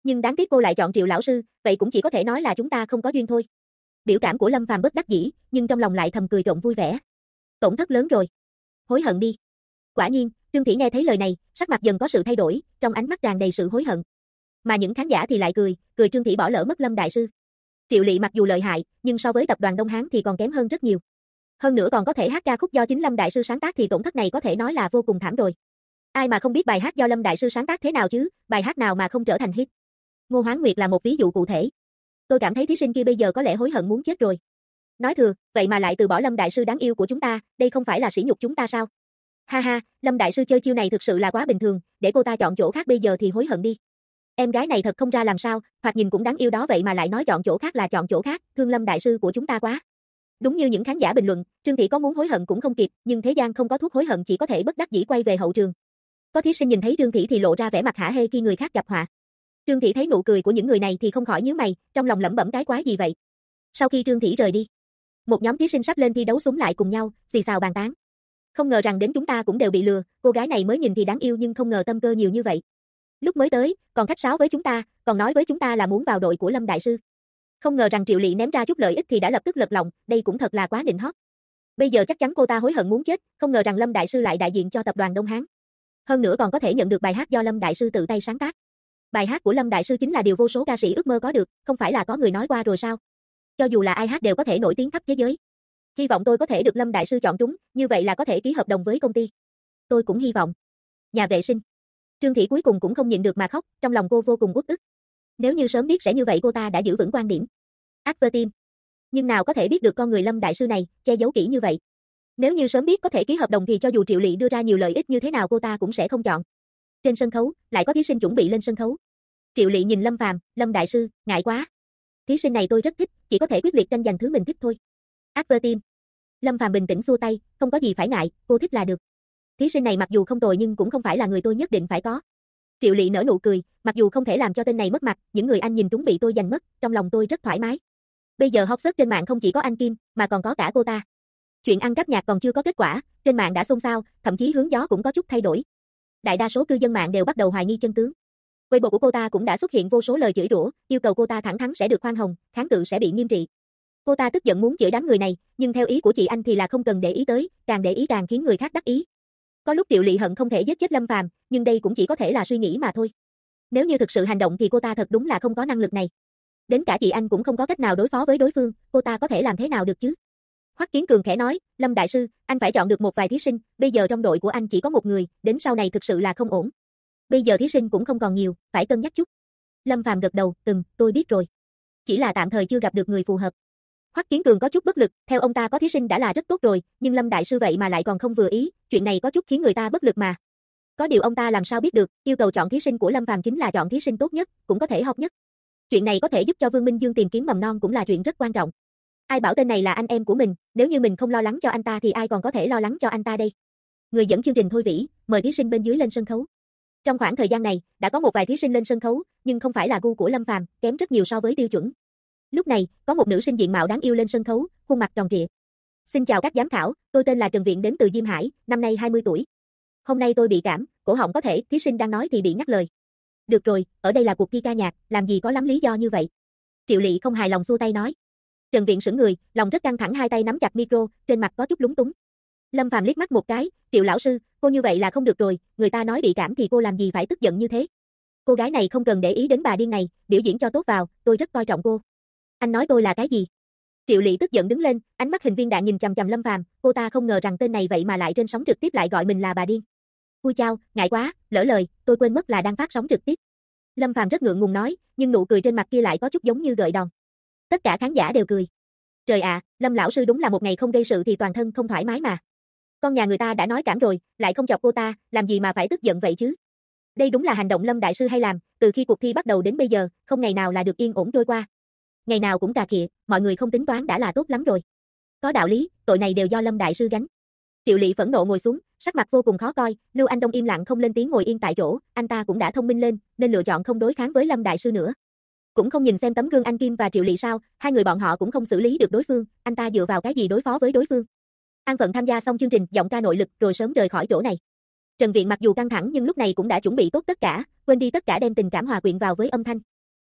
[SPEAKER 1] Nhưng đáng tiếc cô lại chọn Triệu lão sư, vậy cũng chỉ có thể nói là chúng ta không có duyên thôi. Biểu cảm của Lâm Phàm bất đắc dĩ, nhưng trong lòng lại thầm cười trộm vui vẻ. Tổn thất lớn rồi. Hối hận đi. Quả nhiên, Trương Thị nghe thấy lời này, sắc mặt dần có sự thay đổi, trong ánh mắt tràn đầy sự hối hận. Mà những khán giả thì lại cười Trương Thị bỏ lỡ mất Lâm đại sư. Triệu Lị mặc dù lợi hại, nhưng so với tập đoàn Đông Hán thì còn kém hơn rất nhiều. Hơn nữa còn có thể hát ca khúc do chính Lâm đại sư sáng tác thì tổn thất này có thể nói là vô cùng thảm rồi. Ai mà không biết bài hát do Lâm đại sư sáng tác thế nào chứ, bài hát nào mà không trở thành hit. Ngô Hoán Nguyệt là một ví dụ cụ thể. Tôi cảm thấy thí sinh kia bây giờ có lẽ hối hận muốn chết rồi. Nói thừa, vậy mà lại từ bỏ Lâm đại sư đáng yêu của chúng ta, đây không phải là sỉ nhục chúng ta sao? Ha ha, Lâm đại sư chơi chiêu này thực sự là quá bình thường, để cô ta chọn chỗ khác bây giờ thì hối hận đi. Em gái này thật không ra làm sao, thoạt nhìn cũng đáng yêu đó vậy mà lại nói chọn chỗ khác là chọn chỗ khác, thương Lâm đại sư của chúng ta quá. Đúng như những khán giả bình luận, Trương Thị có muốn hối hận cũng không kịp, nhưng thế gian không có thuốc hối hận chỉ có thể bất đắc dĩ quay về hậu trường. Có thí sinh nhìn thấy Trương Thị thì lộ ra vẻ mặt hả hê khi người khác gặp họa. Trương Thị thấy nụ cười của những người này thì không khỏi nhíu mày, trong lòng lẩm bẩm cái quái gì vậy. Sau khi Trương Thị rời đi, một nhóm thí sinh sắp lên thi đấu súng lại cùng nhau, xì xào bàn tán. Không ngờ rằng đến chúng ta cũng đều bị lừa, cô gái này mới nhìn thì đáng yêu nhưng không ngờ tâm cơ nhiều như vậy. Lúc mới tới, còn khách sáo với chúng ta, còn nói với chúng ta là muốn vào đội của Lâm đại sư. Không ngờ rằng Triệu Lị ném ra chút lợi ích thì đã lập tức lật lọng, đây cũng thật là quá nịnh hót. Bây giờ chắc chắn cô ta hối hận muốn chết, không ngờ rằng Lâm đại sư lại đại diện cho tập đoàn Đông Hán. Hơn nữa còn có thể nhận được bài hát do Lâm đại sư tự tay sáng tác. Bài hát của Lâm đại sư chính là điều vô số ca sĩ ước mơ có được, không phải là có người nói qua rồi sao? Cho dù là ai hát đều có thể nổi tiếng khắp thế giới. Hy vọng tôi có thể được Lâm đại sư chọn trúng, như vậy là có thể ký hợp đồng với công ty. Tôi cũng hy vọng. Nhà vệ sinh. Trương Thị cuối cùng cũng không nhịn được mà khóc, trong lòng cô vô cùng uất ức. Nếu như sớm biết sẽ như vậy cô ta đã giữ vững quan điểm. Advertime. Nhưng nào có thể biết được con người Lâm đại sư này, che giấu kỹ như vậy. Nếu như sớm biết có thể ký hợp đồng thì cho dù Triệu Lị đưa ra nhiều lợi ích như thế nào cô ta cũng sẽ không chọn. Trên sân khấu, lại có thí sinh chuẩn bị lên sân khấu. Triệu Lị nhìn Lâm Phàm, Lâm đại sư, ngại quá. Thí sinh này tôi rất thích, chỉ có thể quyết liệt tranh giành thứ mình thích thôi. Advertime. Lâm Phàm bình tĩnh xua tay, không có gì phải ngại, cô thích là được. Thí sinh này mặc dù không tồi nhưng cũng không phải là người tôi nhất định phải có. Triệu Lị nở nụ cười, mặc dù không thể làm cho tên này mất mặt, những người anh nhìn trúng bị tôi giành mất, trong lòng tôi rất thoải mái. Bây giờ hot search trên mạng không chỉ có anh Kim, mà còn có cả cô ta. Chuyện ăn cắp nhạc còn chưa có kết quả, trên mạng đã xôn xao, thậm chí hướng gió cũng có chút thay đổi. Đại đa số cư dân mạng đều bắt đầu hoài nghi chân tướng. Weibo của cô ta cũng đã xuất hiện vô số lời chửi rủa, yêu cầu cô ta thẳng thắn sẽ được khoan hồng, kháng cự sẽ bị nghiêm trị. Cô ta tức giận muốn chửi đám người này, nhưng theo ý của chị anh thì là không cần để ý tới, càng để ý càng khiến người khác đắc ý. Có lúc Triệu Lị hận không thể giết chết Lâm Phàm, nhưng đây cũng chỉ có thể là suy nghĩ mà thôi. Nếu như thực sự hành động thì cô ta thật đúng là không có năng lực này. Đến cả chị anh cũng không có cách nào đối phó với đối phương, cô ta có thể làm thế nào được chứ? Hoắc Kiến Cường khẽ nói, Lâm đại sư, anh phải chọn được một vài thí sinh, bây giờ trong đội của anh chỉ có một người, đến sau này thực sự là không ổn. Bây giờ thí sinh cũng không còn nhiều, phải cân nhắc chút. Lâm Phàm gật đầu, tôi biết rồi. Chỉ là tạm thời chưa gặp được người phù hợp. Hoắc Kiến Cường có chút bất lực, theo ông ta có thí sinh đã là rất tốt rồi, nhưng Lâm đại sư vậy mà lại còn không vừa ý, chuyện này có chút khiến người ta bất lực mà. Có điều ông ta làm sao biết được, yêu cầu chọn thí sinh của Lâm Phàm chính là chọn thí sinh tốt nhất, cũng có thể hot nhất. Chuyện này có thể giúp cho Vương Minh Dương tìm kiếm mầm non cũng là chuyện rất quan trọng. Ai bảo tên này là anh em của mình, nếu như mình không lo lắng cho anh ta thì ai còn có thể lo lắng cho anh ta đây. Người dẫn chương trình Thôi Vĩ, mời thí sinh bên dưới lên sân khấu. Trong khoảng thời gian này, đã có một vài thí sinh lên sân khấu, nhưng không phải là gu của Lâm Phàm, kém rất nhiều so với tiêu chuẩn. Lúc này, có một nữ sinh diện mạo đáng yêu lên sân khấu, khuôn mặt tròn trịa. Xin chào các giám khảo, tôi tên là Trần Viện đến từ Diêm Hải, năm nay 20 tuổi. Hôm nay tôi bị cảm, cổ họng có thể, thí sinh đang nói thì bị ngắt lời. Được rồi, ở đây là cuộc thi ca nhạc, làm gì có lắm lý do như vậy. Triệu Lị không hài lòng xua tay nói. Trần Viện sững người, lòng rất căng thẳng hai tay nắm chặt micro, trên mặt có chút lúng túng. Lâm Phàm liếc mắt một cái, Triệu lão sư, cô như vậy là không được rồi, người ta nói bị cảm thì cô làm gì phải tức giận như thế. Cô gái này không cần để ý đến bà điên này, biểu diễn cho tốt vào, tôi rất coi trọng cô. Anh nói tôi là cái gì? Triệu Lị tức giận đứng lên, ánh mắt hình viên đạn nhìn chằm chằm Lâm Phàm, cô ta không ngờ rằng tên này vậy mà lại trên sóng trực tiếp lại gọi mình là bà điên. Ui chao, ngại quá, lỡ lời, tôi quên mất là đang phát sóng trực tiếp. Lâm Phàm rất ngượng ngùng nói, nhưng nụ cười trên mặt kia lại có chút giống như gợi đòn. Tất cả khán giả đều cười. Trời ạ, Lâm lão sư đúng là một ngày không gây sự thì toàn thân không thoải mái mà. Con nhà người ta đã nói cảm rồi, lại không chọc cô ta, làm gì mà phải tức giận vậy chứ? Đây đúng là hành động Lâm đại sư hay làm, từ khi cuộc thi bắt đầu đến bây giờ, không ngày nào là được yên ổn trôi qua. Ngày nào cũng cà khịa, mọi người không tính toán đã là tốt lắm rồi. Có đạo lý, tội này đều do Lâm đại sư gánh. Triệu Lị phẫn nộ ngồi xuống, sắc mặt vô cùng khó coi, Lưu Anh Đông im lặng không lên tiếng ngồi yên tại chỗ, anh ta cũng đã thông minh lên, nên lựa chọn không đối kháng với Lâm đại sư nữa. Cũng không nhìn xem tấm gương anh Kim và Triệu Lị sao, hai người bọn họ cũng không xử lý được đối phương, anh ta dựa vào cái gì đối phó với đối phương. An phận tham gia xong chương trình, giọng ca nội lực rồi sớm rời khỏi chỗ này. Trần Viện mặc dù căng thẳng nhưng lúc này cũng đã chuẩn bị tốt tất cả, quên đi tất cả đem tình cảm hòa quyện vào với âm thanh.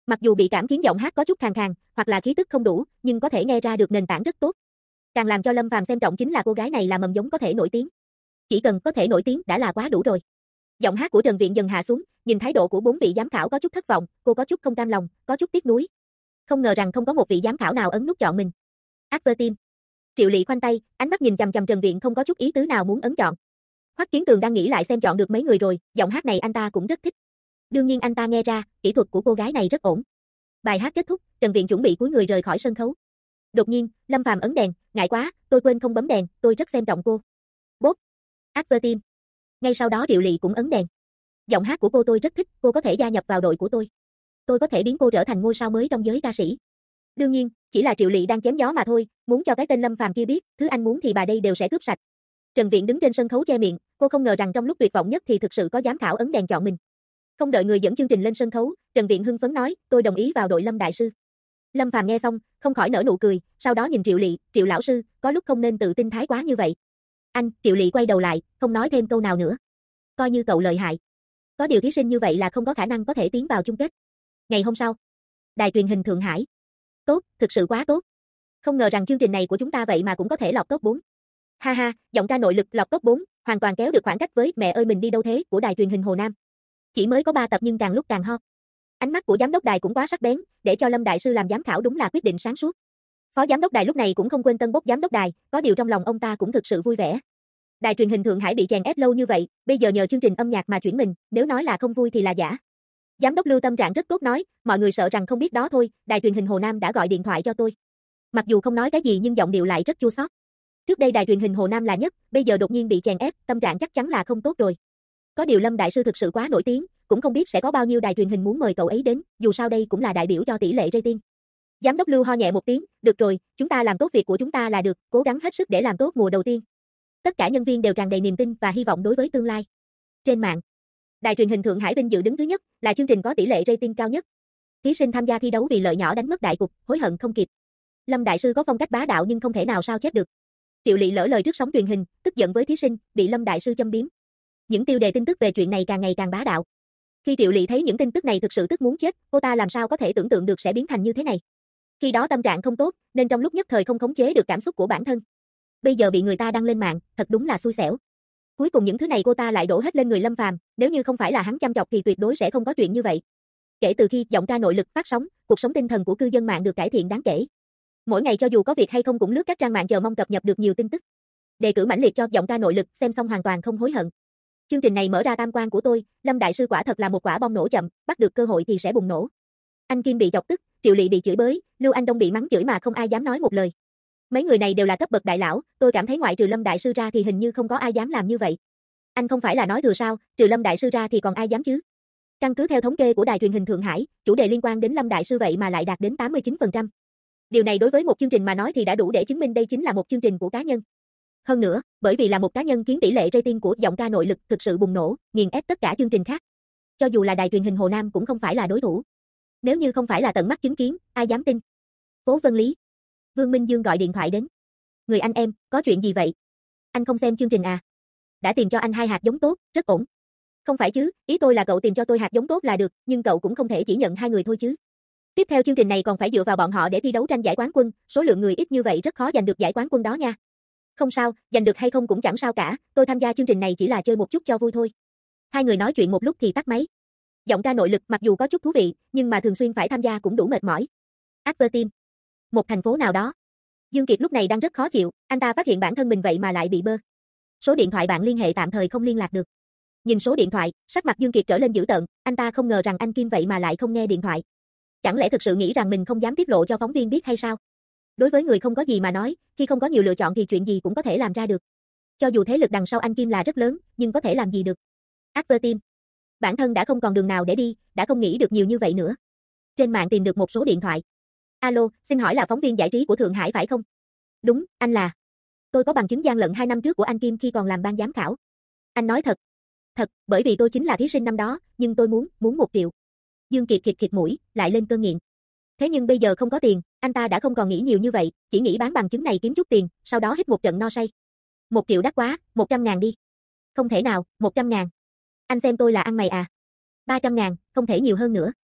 [SPEAKER 1] Mặc dù bị cảm khiến giọng hát có chút khàn khàn, hoặc là khí tức không đủ, nhưng có thể nghe ra được nền tảng rất tốt. Càng làm cho Lâm Phàm xem trọng chính là cô gái này là mầm giống có thể nổi tiếng. Chỉ cần có thể nổi tiếng đã là quá đủ rồi. Giọng hát của Trần Viện dần hạ xuống, nhìn thái độ của 4 vị giám khảo có chút thất vọng, cô có chút không cam lòng, có chút tiếc nuối. Không ngờ rằng không có một vị giám khảo nào ấn nút chọn mình. Advertime. Triệu Lị khoanh tay, ánh mắt nhìn chằm chằm Trần Viện không có chút ý tứ nào muốn ấn chọn. Hoắc Kiến Tường đang nghĩ lại xem chọn được mấy người rồi, giọng hát này anh ta cũng rất thích. Đương nhiên anh ta nghe ra, kỹ thuật của cô gái này rất ổn. Bài hát kết thúc, Trần Viện chuẩn bị cúi người rời khỏi sân khấu. Đột nhiên, Lâm Phàm ấn đèn, ngại quá, tôi quên không bấm đèn, tôi rất xem trọng cô. Bốp. Advertime. Ngay sau đó Triệu Lị cũng ấn đèn. Giọng hát của cô tôi rất thích, cô có thể gia nhập vào đội của tôi. Tôi có thể biến cô trở thành ngôi sao mới trong giới ca sĩ. Đương nhiên, chỉ là Triệu Lị đang chém gió mà thôi, muốn cho cái tên Lâm Phàm kia biết, thứ anh muốn thì bà đây đều sẽ cướp sạch. Trần Viện đứng trên sân khấu che miệng, cô không ngờ rằng trong lúc tuyệt vọng nhất thì thực sự có giám khảo ấn đèn chọn mình. Không đợi người dẫn chương trình lên sân khấu, Trần Viện hưng phấn nói, tôi đồng ý vào đội Lâm đại sư. Lâm Phàm nghe xong, không khỏi nở nụ cười, sau đó nhìn Triệu Lị, Triệu lão sư, có lúc không nên tự tin thái quá như vậy. Anh, Triệu Lị quay đầu lại, không nói thêm câu nào nữa. Coi như cậu lợi hại. Có điều thí sinh như vậy là không có khả năng có thể tiến vào chung kết. Ngày hôm sau, đài truyền hình Thượng Hải. Tốt, thực sự quá tốt. Không ngờ rằng chương trình này của chúng ta vậy mà cũng có thể lọt top 4. Ha ha, giọng ca nội lực lọt top 4, hoàn toàn kéo được khoảng cách với Mẹ ơi mình đi đâu thế của đài truyền hình Hồ Nam. Chỉ mới có 3 tập nhưng càng lúc càng hot. Ánh mắt của giám đốc đài cũng quá sắc bén, để cho Lâm đại sư làm giám khảo đúng là quyết định sáng suốt. Phó giám đốc đài lúc này cũng không quên tân bốc giám đốc đài, có điều trong lòng ông ta cũng thực sự vui vẻ. Đài truyền hình Thượng Hải bị chèn ép lâu như vậy, bây giờ nhờ chương trình âm nhạc mà chuyển mình, nếu nói là không vui thì là giả. Giám đốc Lưu tâm trạng rất tốt nói, mọi người sợ rằng không biết đó thôi, đài truyền hình Hồ Nam đã gọi điện thoại cho tôi. Mặc dù không nói cái gì nhưng giọng điệu lại rất chua xót. Trước đây đài truyền hình Hồ Nam là nhất, bây giờ đột nhiên bị chèn ép, tâm trạng chắc chắn là không tốt rồi. Có điều Lâm đại sư thực sự quá nổi tiếng, cũng không biết sẽ có bao nhiêu đài truyền hình muốn mời cậu ấy đến, dù sao đây cũng là đại biểu cho tỷ lệ rating. Giám đốc Lưu ho nhẹ một tiếng, được rồi, chúng ta làm tốt việc của chúng ta là được, cố gắng hết sức để làm tốt mùa đầu tiên. Tất cả nhân viên đều tràn đầy niềm tin và hy vọng đối với tương lai. Trên mạng, đài truyền hình Thượng Hải vinh dự đứng thứ nhất, là chương trình có tỷ lệ rating cao nhất. Thí sinh tham gia thi đấu vì lợi nhỏ đánh mất đại cục, hối hận không kịp. Lâm đại sư có phong cách bá đạo nhưng không thể nào sao chép được. Triệu Lị lỡ lời trước sóng truyền hình, tức giận với thí sinh, bị Lâm đại sư châm biếm. Những tiêu đề tin tức về chuyện này càng ngày càng bá đạo. Khi Triệu Lị thấy những tin tức này thực sự tức muốn chết, cô ta làm sao có thể tưởng tượng được sẽ biến thành như thế này. Khi đó tâm trạng không tốt, nên trong lúc nhất thời không khống chế được cảm xúc của bản thân. Bây giờ bị người ta đăng lên mạng, thật đúng là xui xẻo. Cuối cùng những thứ này cô ta lại đổ hết lên người Lâm Phàm, nếu như không phải là hắn chăm chọc thì tuyệt đối sẽ không có chuyện như vậy. Kể từ khi giọng ca nội lực phát sóng, cuộc sống tinh thần của cư dân mạng được cải thiện đáng kể. Mỗi ngày cho dù có việc hay không cũng lướt các trang mạng chờ mong cập nhật được nhiều tin tức. Đề cử mãnh liệt cho giọng ca nội lực, xem xong hoàn toàn không hối hận. Chương trình này mở ra tam quan của tôi, Lâm đại sư quả thật là một quả bom nổ chậm, bắt được cơ hội thì sẽ bùng nổ. Anh Kim bị chọc tức, Triệu Lị bị chửi bới, Lưu Anh Đông bị mắng chửi mà không ai dám nói một lời. Mấy người này đều là cấp bậc đại lão, tôi cảm thấy ngoại trừ Lâm đại sư ra thì hình như không có ai dám làm như vậy. Anh không phải là nói thừa sao, trừ Lâm đại sư ra thì còn ai dám chứ? Căn cứ theo thống kê của đài truyền hình Thượng Hải, chủ đề liên quan đến Lâm đại sư vậy mà lại đạt đến 89%. Điều này đối với một chương trình mà nói thì đã đủ để chứng minh đây chính là một chương trình của cá nhân. Hơn nữa, bởi vì là một cá nhân khiến tỷ lệ rating của giọng ca nội lực thực sự bùng nổ, nghiền ép tất cả chương trình khác. Cho dù là đài truyền hình Hồ Nam cũng không phải là đối thủ. Nếu như không phải là tận mắt chứng kiến, ai dám tin? Phố Vân Lý. Vương Minh Dương gọi điện thoại đến. Người anh em, có chuyện gì vậy? Anh không xem chương trình à? Đã tìm cho anh 2 hạt giống tốt, rất ổn. Không phải chứ, ý tôi là cậu tìm cho tôi hạt giống tốt là được, nhưng cậu cũng không thể chỉ nhận 2 người thôi chứ. Tiếp theo chương trình này còn phải dựa vào bọn họ để thi đấu tranh giải quán quân, số lượng người ít như vậy rất khó giành được giải quán quân đó nha. Không sao, giành được hay không cũng chẳng sao cả, tôi tham gia chương trình này chỉ là chơi một chút cho vui thôi. 2 người nói chuyện một lúc thì tắt máy. Giọng ca nội lực mặc dù có chút thú vị, nhưng mà thường xuyên phải tham gia cũng đủ mệt mỏi. Advertime. Một thành phố nào đó. Dương Kiệt lúc này đang rất khó chịu, anh ta phát hiện bản thân mình vậy mà lại bị bơ. Số điện thoại bạn liên hệ tạm thời không liên lạc được. Nhìn số điện thoại, sắc mặt Dương Kiệt trở lên dữ tợn, anh ta không ngờ rằng anh Kim vậy mà lại không nghe điện thoại. Chẳng lẽ thực sự nghĩ rằng mình không dám tiết lộ cho phóng viên biết hay sao? Đối với người không có gì mà nói, khi không có nhiều lựa chọn thì chuyện gì cũng có thể làm ra được. Cho dù thế lực đằng sau anh Kim là rất lớn, nhưng có thể làm gì được. Advertime. Bản thân đã không còn đường nào để đi, đã không nghĩ được nhiều như vậy nữa. Trên mạng tìm được một số điện thoại. Alo, xin hỏi là phóng viên giải trí của Thượng Hải phải không? Đúng, anh là. Tôi có bằng chứng gian lận 2 năm trước của anh Kim khi còn làm ban giám khảo. Anh nói thật. Thật, bởi vì tôi chính là thí sinh năm đó, nhưng tôi muốn 1 triệu. Dương Kiệt khịt khịt mũi, lại lên cơn nghiện. Thế nhưng bây giờ không có tiền, anh ta đã không còn nghĩ nhiều như vậy, chỉ nghĩ bán bằng chứng này kiếm chút tiền, sau đó hít một trận no say. 1 triệu đắt quá, 100.000 đi. Không thể nào, 100.000. Anh xem tôi là ăn mày à? 300.000, không thể nhiều hơn nữa.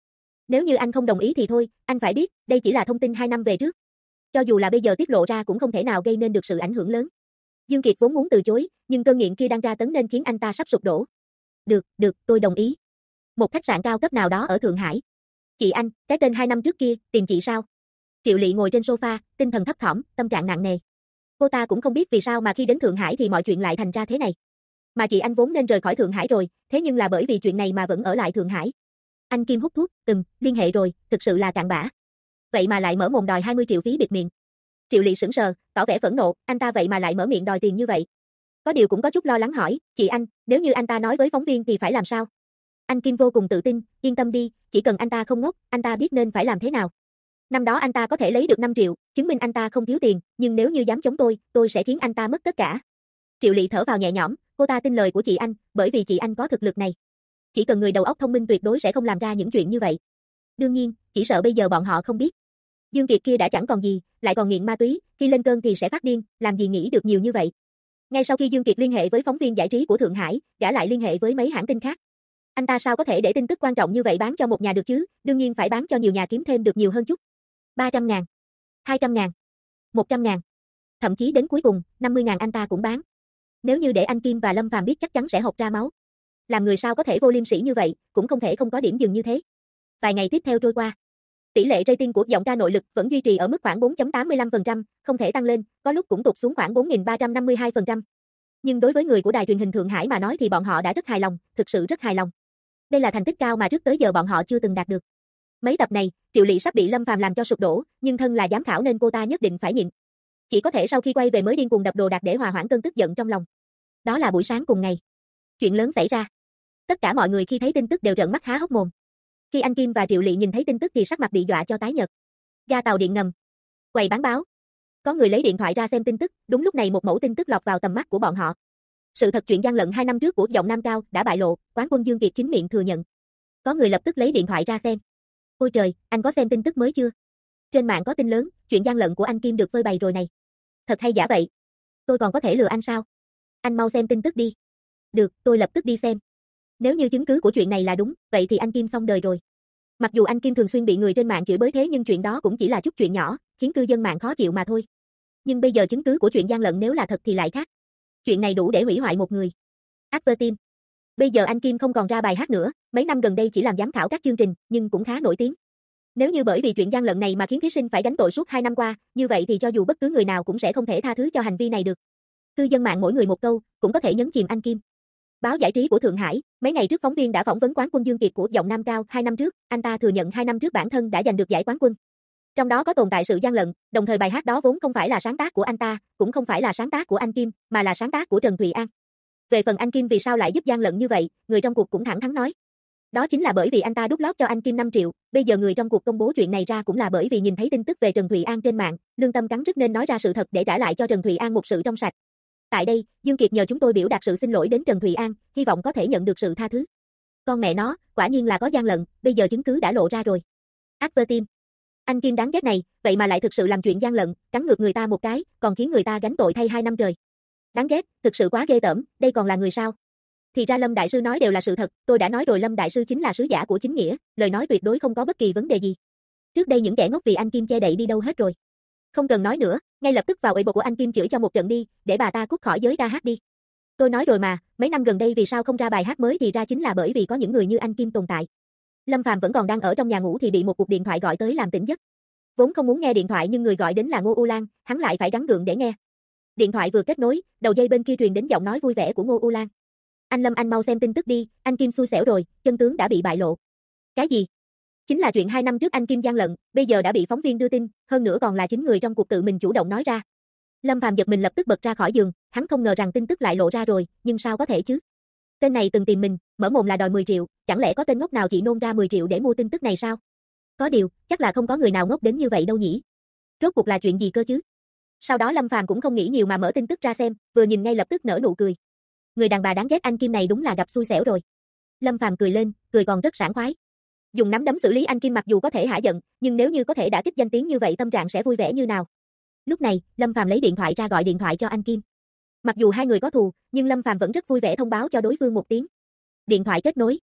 [SPEAKER 1] Nếu như anh không đồng ý thì thôi, anh phải biết, đây chỉ là thông tin 2 năm về trước. Cho dù là bây giờ tiết lộ ra cũng không thể nào gây nên được sự ảnh hưởng lớn. Dương Kiệt vốn muốn từ chối, nhưng cơn nghiện kia đang tra tấn nên khiến anh ta sắp sụp đổ. Được, tôi đồng ý. Một khách sạn cao cấp nào đó ở Thượng Hải. Chị anh, cái tên 2 năm trước kia, tìm chị sao? Triệu Lị ngồi trên sofa, tinh thần thấp thỏm, tâm trạng nặng nề. Cô ta cũng không biết vì sao mà khi đến Thượng Hải thì mọi chuyện lại thành ra thế này. Mà chị anh vốn nên rời khỏi Thượng Hải rồi, thế nhưng là bởi vì chuyện này mà vẫn ở lại Thượng Hải. Anh Kim hút thuốc, liên hệ rồi, thực sự là cặn bã. Vậy mà lại mở mồm đòi 20 triệu phí bịt miệng. Triệu Lị sững sờ, tỏ vẻ phẫn nộ, anh ta vậy mà lại mở miệng đòi tiền như vậy. Có điều cũng có chút lo lắng hỏi, chị anh, nếu như anh ta nói với phóng viên thì phải làm sao? Anh Kim vô cùng tự tin, yên tâm đi, chỉ cần anh ta không ngốc, anh ta biết nên phải làm thế nào. Năm đó anh ta có thể lấy được 5 triệu, chứng minh anh ta không thiếu tiền, nhưng nếu như dám chống tôi sẽ khiến anh ta mất tất cả. Triệu Lị thở vào nhẹ nhõm, cô ta tin lời của chị anh, bởi vì chị anh có thực lực này. Chỉ cần người đầu óc thông minh tuyệt đối sẽ không làm ra những chuyện như vậy. Đương nhiên, chỉ sợ bây giờ bọn họ không biết. Dương Kiệt kia đã chẳng còn gì, lại còn nghiện ma túy, khi lên cơn thì sẽ phát điên, làm gì nghĩ được nhiều như vậy. Ngay sau khi Dương Kiệt liên hệ với phóng viên giải trí của Thượng Hải, gã lại liên hệ với mấy hãng tin khác. Anh ta sao có thể để tin tức quan trọng như vậy bán cho một nhà được chứ, đương nhiên phải bán cho nhiều nhà kiếm thêm được nhiều hơn chút. 300.000, 200.000, 100.000. Thậm chí đến cuối cùng, 50.000 anh ta cũng bán. Nếu như để anh Kim và Lâm Phàm biết chắc chắn sẽ hộc ra máu. Làm người sao có thể vô liêm sỉ như vậy, cũng không thể không có điểm dừng như thế. Vài ngày tiếp theo trôi qua. Tỷ lệ rating của giọng ca nội lực vẫn duy trì ở mức khoảng 4.85%, không thể tăng lên, có lúc cũng tụt xuống khoảng 4.352%. Nhưng đối với người của đài truyền hình Thượng Hải mà nói thì bọn họ đã rất hài lòng, thực sự rất hài lòng. Đây là thành tích cao mà trước tới giờ bọn họ chưa từng đạt được. Mấy tập này, Triệu Lị sắp bị Lâm Phàm làm cho sụp đổ, nhưng thân là giám khảo nên cô ta nhất định phải nhịn. Chỉ có thể sau khi quay về mới điên cuồng đập đồ đạc để hòa hoãn cơn tức giận trong lòng. Đó là buổi sáng cùng ngày. Chuyện lớn xảy ra. Tất cả mọi người khi thấy tin tức đều trợn mắt há hốc mồm. Khi anh Kim và Triệu Lị nhìn thấy tin tức thì sắc mặt bị dọa cho tái nhợt. Ga tàu điện ngầm, quầy bán báo. Có người lấy điện thoại ra xem tin tức, đúng lúc này một mẫu tin tức lọt vào tầm mắt của bọn họ. Sự thật chuyện gian lận 2 năm trước của giọng Nam Cao đã bại lộ, quán quân Dương Kiệt chính miệng thừa nhận. Có người lập tức lấy điện thoại ra xem. Ôi trời, anh có xem tin tức mới chưa? Trên mạng có tin lớn, chuyện gian lận của anh Kim được phơi bày rồi này. Thật hay giả vậy? Tôi còn có thể lừa anh sao? Anh mau xem tin tức đi. Được, tôi lập tức đi xem. Nếu như chứng cứ của chuyện này là đúng, vậy thì anh Kim xong đời rồi. Mặc dù anh Kim thường xuyên bị người trên mạng chửi bới thế nhưng chuyện đó cũng chỉ là chút chuyện nhỏ, khiến cư dân mạng khó chịu mà thôi. Nhưng bây giờ chứng cứ của chuyện gian lận nếu là thật thì lại khác. Chuyện này đủ để hủy hoại một người. Advertime. Bây giờ anh Kim không còn ra bài hát nữa, mấy năm gần đây chỉ làm giám khảo các chương trình, nhưng cũng khá nổi tiếng. Nếu như bởi vì chuyện gian lận này mà khiến thí sinh phải gánh tội suốt 2 năm qua, như vậy thì cho dù bất cứ người nào cũng sẽ không thể tha thứ cho hành vi này được. Cư dân mạng mỗi người một câu, cũng có thể nhấn chìm anh Kim. Báo giải trí của Thượng Hải, mấy ngày trước phóng viên đã phỏng vấn quán quân Dương Kiệt của giọng Nam Cao 2 năm trước, anh ta thừa nhận 2 năm trước bản thân đã giành được giải quán quân. Trong đó có tồn tại sự gian lận, đồng thời bài hát đó vốn không phải là sáng tác của anh ta, cũng không phải là sáng tác của anh Kim, mà là sáng tác của Trần Thùy An. Về phần anh Kim vì sao lại giúp gian lận như vậy, người trong cuộc cũng thẳng thắn nói. Đó chính là bởi vì anh ta đút lót cho anh Kim 5 triệu, bây giờ người trong cuộc công bố chuyện này ra cũng là bởi vì nhìn thấy tin tức về Trần Thùy An trên mạng, lương tâm cắn rứt nên nói ra sự thật để trả lại cho Trần Thùy An một sự trong sạch. Tại đây, Dương Kiệt nhờ chúng tôi biểu đạt sự xin lỗi đến Trần Thùy An, hy vọng có thể nhận được sự tha thứ. Con mẹ nó, quả nhiên là có gian lận, bây giờ chứng cứ đã lộ ra rồi. Advertime. Anh Kim đáng ghét này, vậy mà lại thực sự làm chuyện gian lận, cắn ngược người ta một cái, còn khiến người ta gánh tội thay 2 năm trời. Đáng ghét, thực sự quá ghê tởm, đây còn là người sao? Thì ra Lâm Đại Sư nói đều là sự thật, tôi đã nói rồi Lâm Đại Sư chính là sứ giả của chính nghĩa, lời nói tuyệt đối không có bất kỳ vấn đề gì. Trước đây những kẻ ngốc vì anh Kim che đậy đi đâu hết rồi. Không cần nói nữa, ngay lập tức vào Weibo của anh Kim chửi cho một trận đi, để bà ta cút khỏi giới ca hát đi. Tôi nói rồi mà, mấy năm gần đây vì sao không ra bài hát mới thì ra chính là bởi vì có những người như anh Kim tồn tại. Lâm Phàm vẫn còn đang ở trong nhà ngủ thì bị một cuộc điện thoại gọi tới làm tỉnh giấc. Vốn không muốn nghe điện thoại nhưng người gọi đến là Ngô U Lan, hắn lại phải gắng gượng để nghe. Điện thoại vừa kết nối, đầu dây bên kia truyền đến giọng nói vui vẻ của Ngô U Lan. Anh Lâm anh mau xem tin tức đi, anh Kim xui xẻo rồi, chân tướng đã bị bại lộ. Cái gì? Chính là chuyện 2 năm trước anh Kim gian lận, bây giờ đã bị phóng viên đưa tin, hơn nữa còn là chính người trong cuộc tự mình chủ động nói ra. Lâm Phàm giật mình lập tức bật ra khỏi giường, hắn không ngờ rằng tin tức lại lộ ra rồi, nhưng sao có thể chứ? Tên này từng tìm mình, mở mồm là đòi 10 triệu, chẳng lẽ có tên ngốc nào chỉ nôn ra 10 triệu để mua tin tức này sao? Có điều, chắc là không có người nào ngốc đến như vậy đâu nhỉ? Rốt cuộc là chuyện gì cơ chứ? Sau đó Lâm Phàm cũng không nghĩ nhiều mà mở tin tức ra xem, vừa nhìn ngay lập tức nở nụ cười. Người đàn bà đáng ghét anh Kim này đúng là gặp xui xẻo rồi. Lâm Phàm cười lên, cười còn rất sảng khoái. Dùng nắm đấm xử lý anh Kim mặc dù có thể hả giận, nhưng nếu như có thể đả kích danh tiếng như vậy tâm trạng sẽ vui vẻ như nào. Lúc này, Lâm Phàm lấy điện thoại ra gọi điện thoại cho anh Kim. Mặc dù hai người có thù, nhưng Lâm Phàm vẫn rất vui vẻ thông báo cho đối phương một tiếng. Điện thoại kết nối.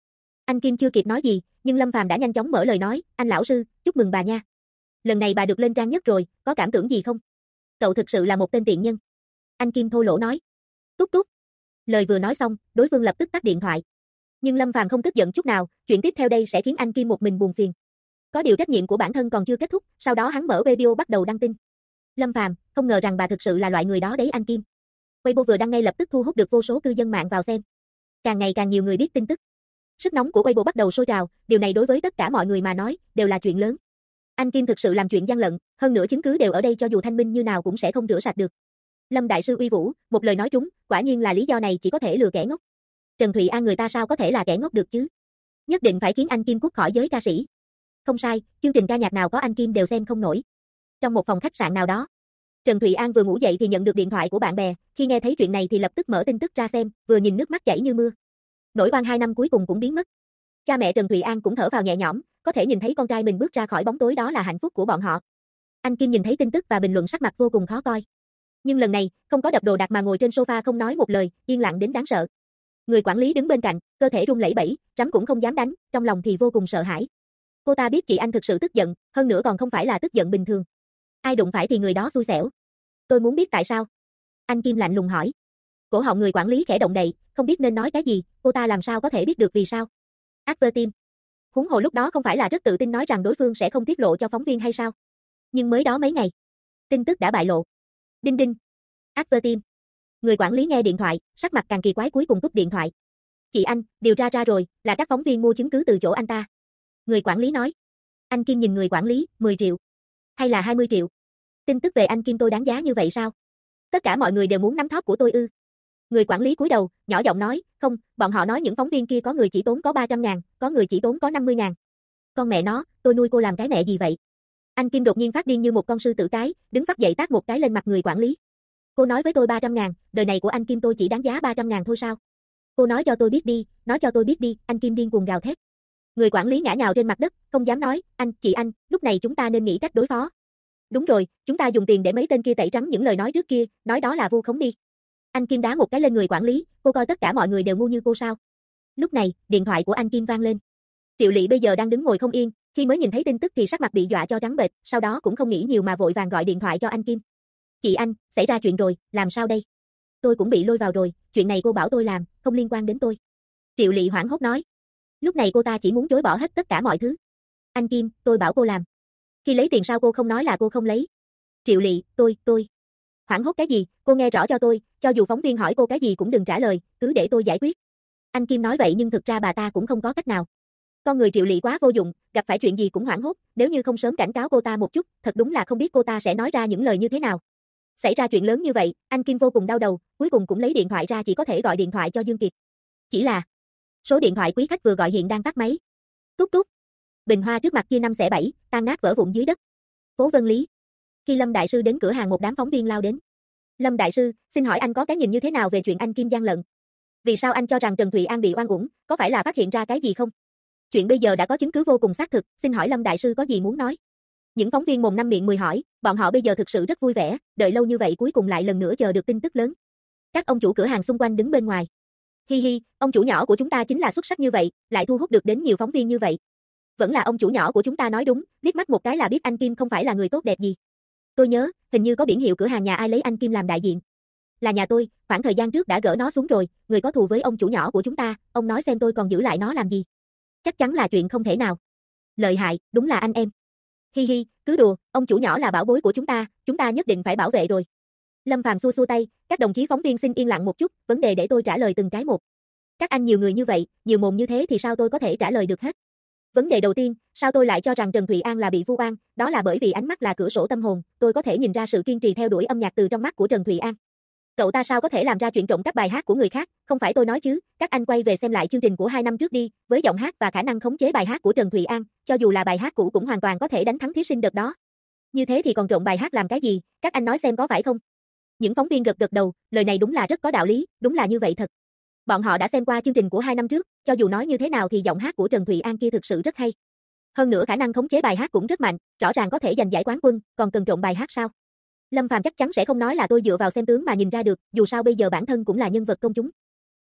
[SPEAKER 1] Anh Kim chưa kịp nói gì, nhưng Lâm Phàm đã nhanh chóng mở lời nói, anh lão sư, chúc mừng bà nha. Lần này bà được lên trang nhất rồi, có cảm tưởng gì không? Cậu thực sự là một tên tiện nhân. Anh Kim thô lỗ nói. Tút tút. Lời vừa nói xong, đối phương lập tức tắt điện thoại. Nhưng Lâm Phàm không tức giận chút nào, chuyện tiếp theo đây sẽ khiến anh Kim một mình buồn phiền. Có điều trách nhiệm của bản thân còn chưa kết thúc, sau đó hắn mở Weibo bắt đầu đăng tin. Lâm Phàm, không ngờ rằng bà thực sự là loại người đó đấy anh Kim. Weibo vừa đăng ngay lập tức thu hút được vô số cư dân mạng vào xem. Càng ngày càng nhiều người biết tin tức. Sức nóng của Weibo bắt đầu sôi trào, điều này đối với tất cả mọi người mà nói, đều là chuyện lớn. Anh Kim thực sự làm chuyện gian lận, hơn nữa chứng cứ đều ở đây cho dù thanh minh như nào cũng sẽ không rửa sạch được. Lâm đại sư uy vũ, một lời nói trúng, quả nhiên là lý do này chỉ có thể lừa kẻ ngốc. Trần Thụy An người ta sao có thể là kẻ ngốc được chứ? Nhất định phải khiến anh Kim cút khỏi giới ca sĩ. Không sai, chương trình ca nhạc nào có anh Kim đều xem không nổi. Trong một phòng khách sạn nào đó, Trần Thụy An vừa ngủ dậy thì nhận được điện thoại của bạn bè, khi nghe thấy chuyện này thì lập tức mở tin tức ra xem, vừa nhìn nước mắt chảy như mưa. Nỗi oan 2 năm cuối cùng cũng biến mất. Cha mẹ Trần Thụy An cũng thở phào nhẹ nhõm, có thể nhìn thấy con trai mình bước ra khỏi bóng tối đó là hạnh phúc của bọn họ. Anh Kim nhìn thấy tin tức và bình luận sắc mặt vô cùng khó coi. Nhưng lần này, không có đập đồ đạc mà ngồi trên sofa không nói một lời, yên lặng đến đáng sợ. Người quản lý đứng bên cạnh, cơ thể run lẩy bẩy, trắm cũng không dám đánh, trong lòng thì vô cùng sợ hãi. Cô ta biết chị anh thực sự tức giận, hơn nữa còn không phải là tức giận bình thường. Ai đụng phải thì người đó xui xẻo. Tôi muốn biết tại sao. Anh Kim lạnh lùng hỏi. Cổ họng người quản lý khẽ động đậy, không biết nên nói cái gì, cô ta làm sao có thể biết được vì sao. Advertim. Huống hồ lúc đó không phải là rất tự tin nói rằng đối phương sẽ không tiết lộ cho phóng viên hay sao. Nhưng mới đó mấy ngày, tin tức đã bại lộ. Đinh đinh. Advertim. Người quản lý nghe điện thoại, sắc mặt càng kỳ quái cuối cùng cúp điện thoại. Chị anh, điều tra ra rồi, là các phóng viên mua chứng cứ từ chỗ anh ta. Người quản lý nói. Anh Kim nhìn người quản lý, 10 triệu. Hay là 20 triệu? Tin tức về anh Kim tôi đáng giá như vậy sao? Tất cả mọi người đều muốn nắm thóp của tôi ư? Người quản lý cúi đầu, nhỏ giọng nói, không, bọn họ nói những phóng viên kia có người chỉ tốn có 300.000, có người chỉ tốn có 50.000. Con mẹ nó, tôi nuôi cô làm cái mẹ gì vậy? Anh Kim đột nhiên phát điên như một con sư tử cái, đứng phát dậy tát một cái lên mặt người quản lý. Cô nói với tôi 300.000, đời này của anh Kim tôi chỉ đáng giá 300.000 thôi sao? Cô nói cho tôi biết đi, nói cho tôi biết đi, anh Kim điên cuồng gào thét. Người quản lý ngã nhào trên mặt đất, không dám nói, anh, chị anh, lúc này chúng ta nên nghĩ cách đối phó. Đúng rồi, chúng ta dùng tiền để mấy tên kia tẩy trắng những lời nói trước kia, nói đó là vu khống đi. Anh Kim đá một cái lên người quản lý, cô coi tất cả mọi người đều ngu như cô sao? Lúc này, điện thoại của anh Kim vang lên. Triệu Lị bây giờ đang đứng ngồi không yên, khi mới nhìn thấy tin tức thì sắc mặt bị dọa cho trắng bệch, sau đó cũng không nghĩ nhiều mà vội vàng gọi điện thoại cho anh Kim. Chị anh, xảy ra chuyện rồi, làm sao đây? Tôi cũng bị lôi vào rồi, chuyện này cô bảo tôi làm, không liên quan đến tôi. Triệu Lị hoảng hốt nói. Lúc này cô ta chỉ muốn chối bỏ hết tất cả mọi thứ. Anh Kim, tôi bảo cô làm. Khi lấy tiền sao cô không nói là cô không lấy? Triệu Lị, tôi. Hoảng hốt cái gì, cô nghe rõ cho tôi, cho dù phóng viên hỏi cô cái gì cũng đừng trả lời, cứ để tôi giải quyết. Anh Kim nói vậy nhưng thực ra bà ta cũng không có cách nào. Con người Triệu Lị quá vô dụng, gặp phải chuyện gì cũng hoảng hốt, nếu như không sớm cảnh cáo cô ta một chút, thật đúng là không biết cô ta sẽ nói ra những lời như thế nào. Xảy ra chuyện lớn như vậy, anh Kim vô cùng đau đầu, cuối cùng cũng lấy điện thoại ra chỉ có thể gọi điện thoại cho Dương Kiệt. Chỉ là, số điện thoại quý khách vừa gọi hiện đang tắt máy. Tút tút. Bình hoa trước mặt chia 5 xẻ 7, tan nát vỡ vụn dưới đất. Phố Vân Lý. Khi Lâm đại sư đến cửa hàng một đám phóng viên lao đến. Lâm đại sư, xin hỏi anh có cái nhìn như thế nào về chuyện anh Kim gian lận? Vì sao anh cho rằng Trần Thụy An bị oan uổng, có phải là phát hiện ra cái gì không? Chuyện bây giờ đã có chứng cứ vô cùng xác thực, xin hỏi Lâm đại sư có gì muốn nói? Những phóng viên mồm năm miệng 10 hỏi, bọn họ bây giờ thực sự rất vui vẻ, đợi lâu như vậy cuối cùng lại lần nữa chờ được tin tức lớn. Các ông chủ cửa hàng xung quanh đứng bên ngoài. Hi hi, ông chủ nhỏ của chúng ta chính là xuất sắc như vậy, lại thu hút được đến nhiều phóng viên như vậy. Vẫn là ông chủ nhỏ của chúng ta nói đúng, liếc mắt một cái là biết anh Kim không phải là người tốt đẹp gì. Tôi nhớ, hình như có biển hiệu cửa hàng nhà ai lấy anh Kim làm đại diện. Là nhà tôi, khoảng thời gian trước đã gỡ nó xuống rồi, người có thù với ông chủ nhỏ của chúng ta, ông nói xem tôi còn giữ lại nó làm gì. Chắc chắn là chuyện không thể nào. Lợi hại, đúng là anh em. Hi hi, cứ đùa, ông chủ nhỏ là bảo bối của chúng ta nhất định phải bảo vệ rồi. Lâm Phàm xua xua tay, các đồng chí phóng viên xin yên lặng một chút, vấn đề để tôi trả lời từng cái một. Các anh nhiều người như vậy, nhiều mồm như thế thì sao tôi có thể trả lời được hết. Vấn đề đầu tiên, sao tôi lại cho rằng Trần Thụy An là bị vu oan, đó là bởi vì ánh mắt là cửa sổ tâm hồn, tôi có thể nhìn ra sự kiên trì theo đuổi âm nhạc từ trong mắt của Trần Thụy An. Cậu ta sao có thể làm ra chuyện trộm cắp bài hát của người khác, không phải tôi nói chứ, các anh quay về xem lại chương trình của 2 năm trước đi, với giọng hát và khả năng khống chế bài hát của Trần Thụy An, cho dù là bài hát cũ cũng hoàn toàn có thể đánh thắng thí sinh đợt đó. Như thế thì còn trộm bài hát làm cái gì, các anh nói xem có phải không? Những phóng viên gật gật đầu, lời này đúng là rất có đạo lý, đúng là như vậy thật. Bọn họ đã xem qua chương trình của 2 năm trước, cho dù nói như thế nào thì giọng hát của Trần Thụy An kia thực sự rất hay. Hơn nữa khả năng khống chế bài hát cũng rất mạnh, rõ ràng có thể giành giải quán quân, còn cần trộm bài hát sao? Lâm Phàm chắc chắn sẽ không nói là tôi dựa vào xem tướng mà nhìn ra được, dù sao bây giờ bản thân cũng là nhân vật công chúng.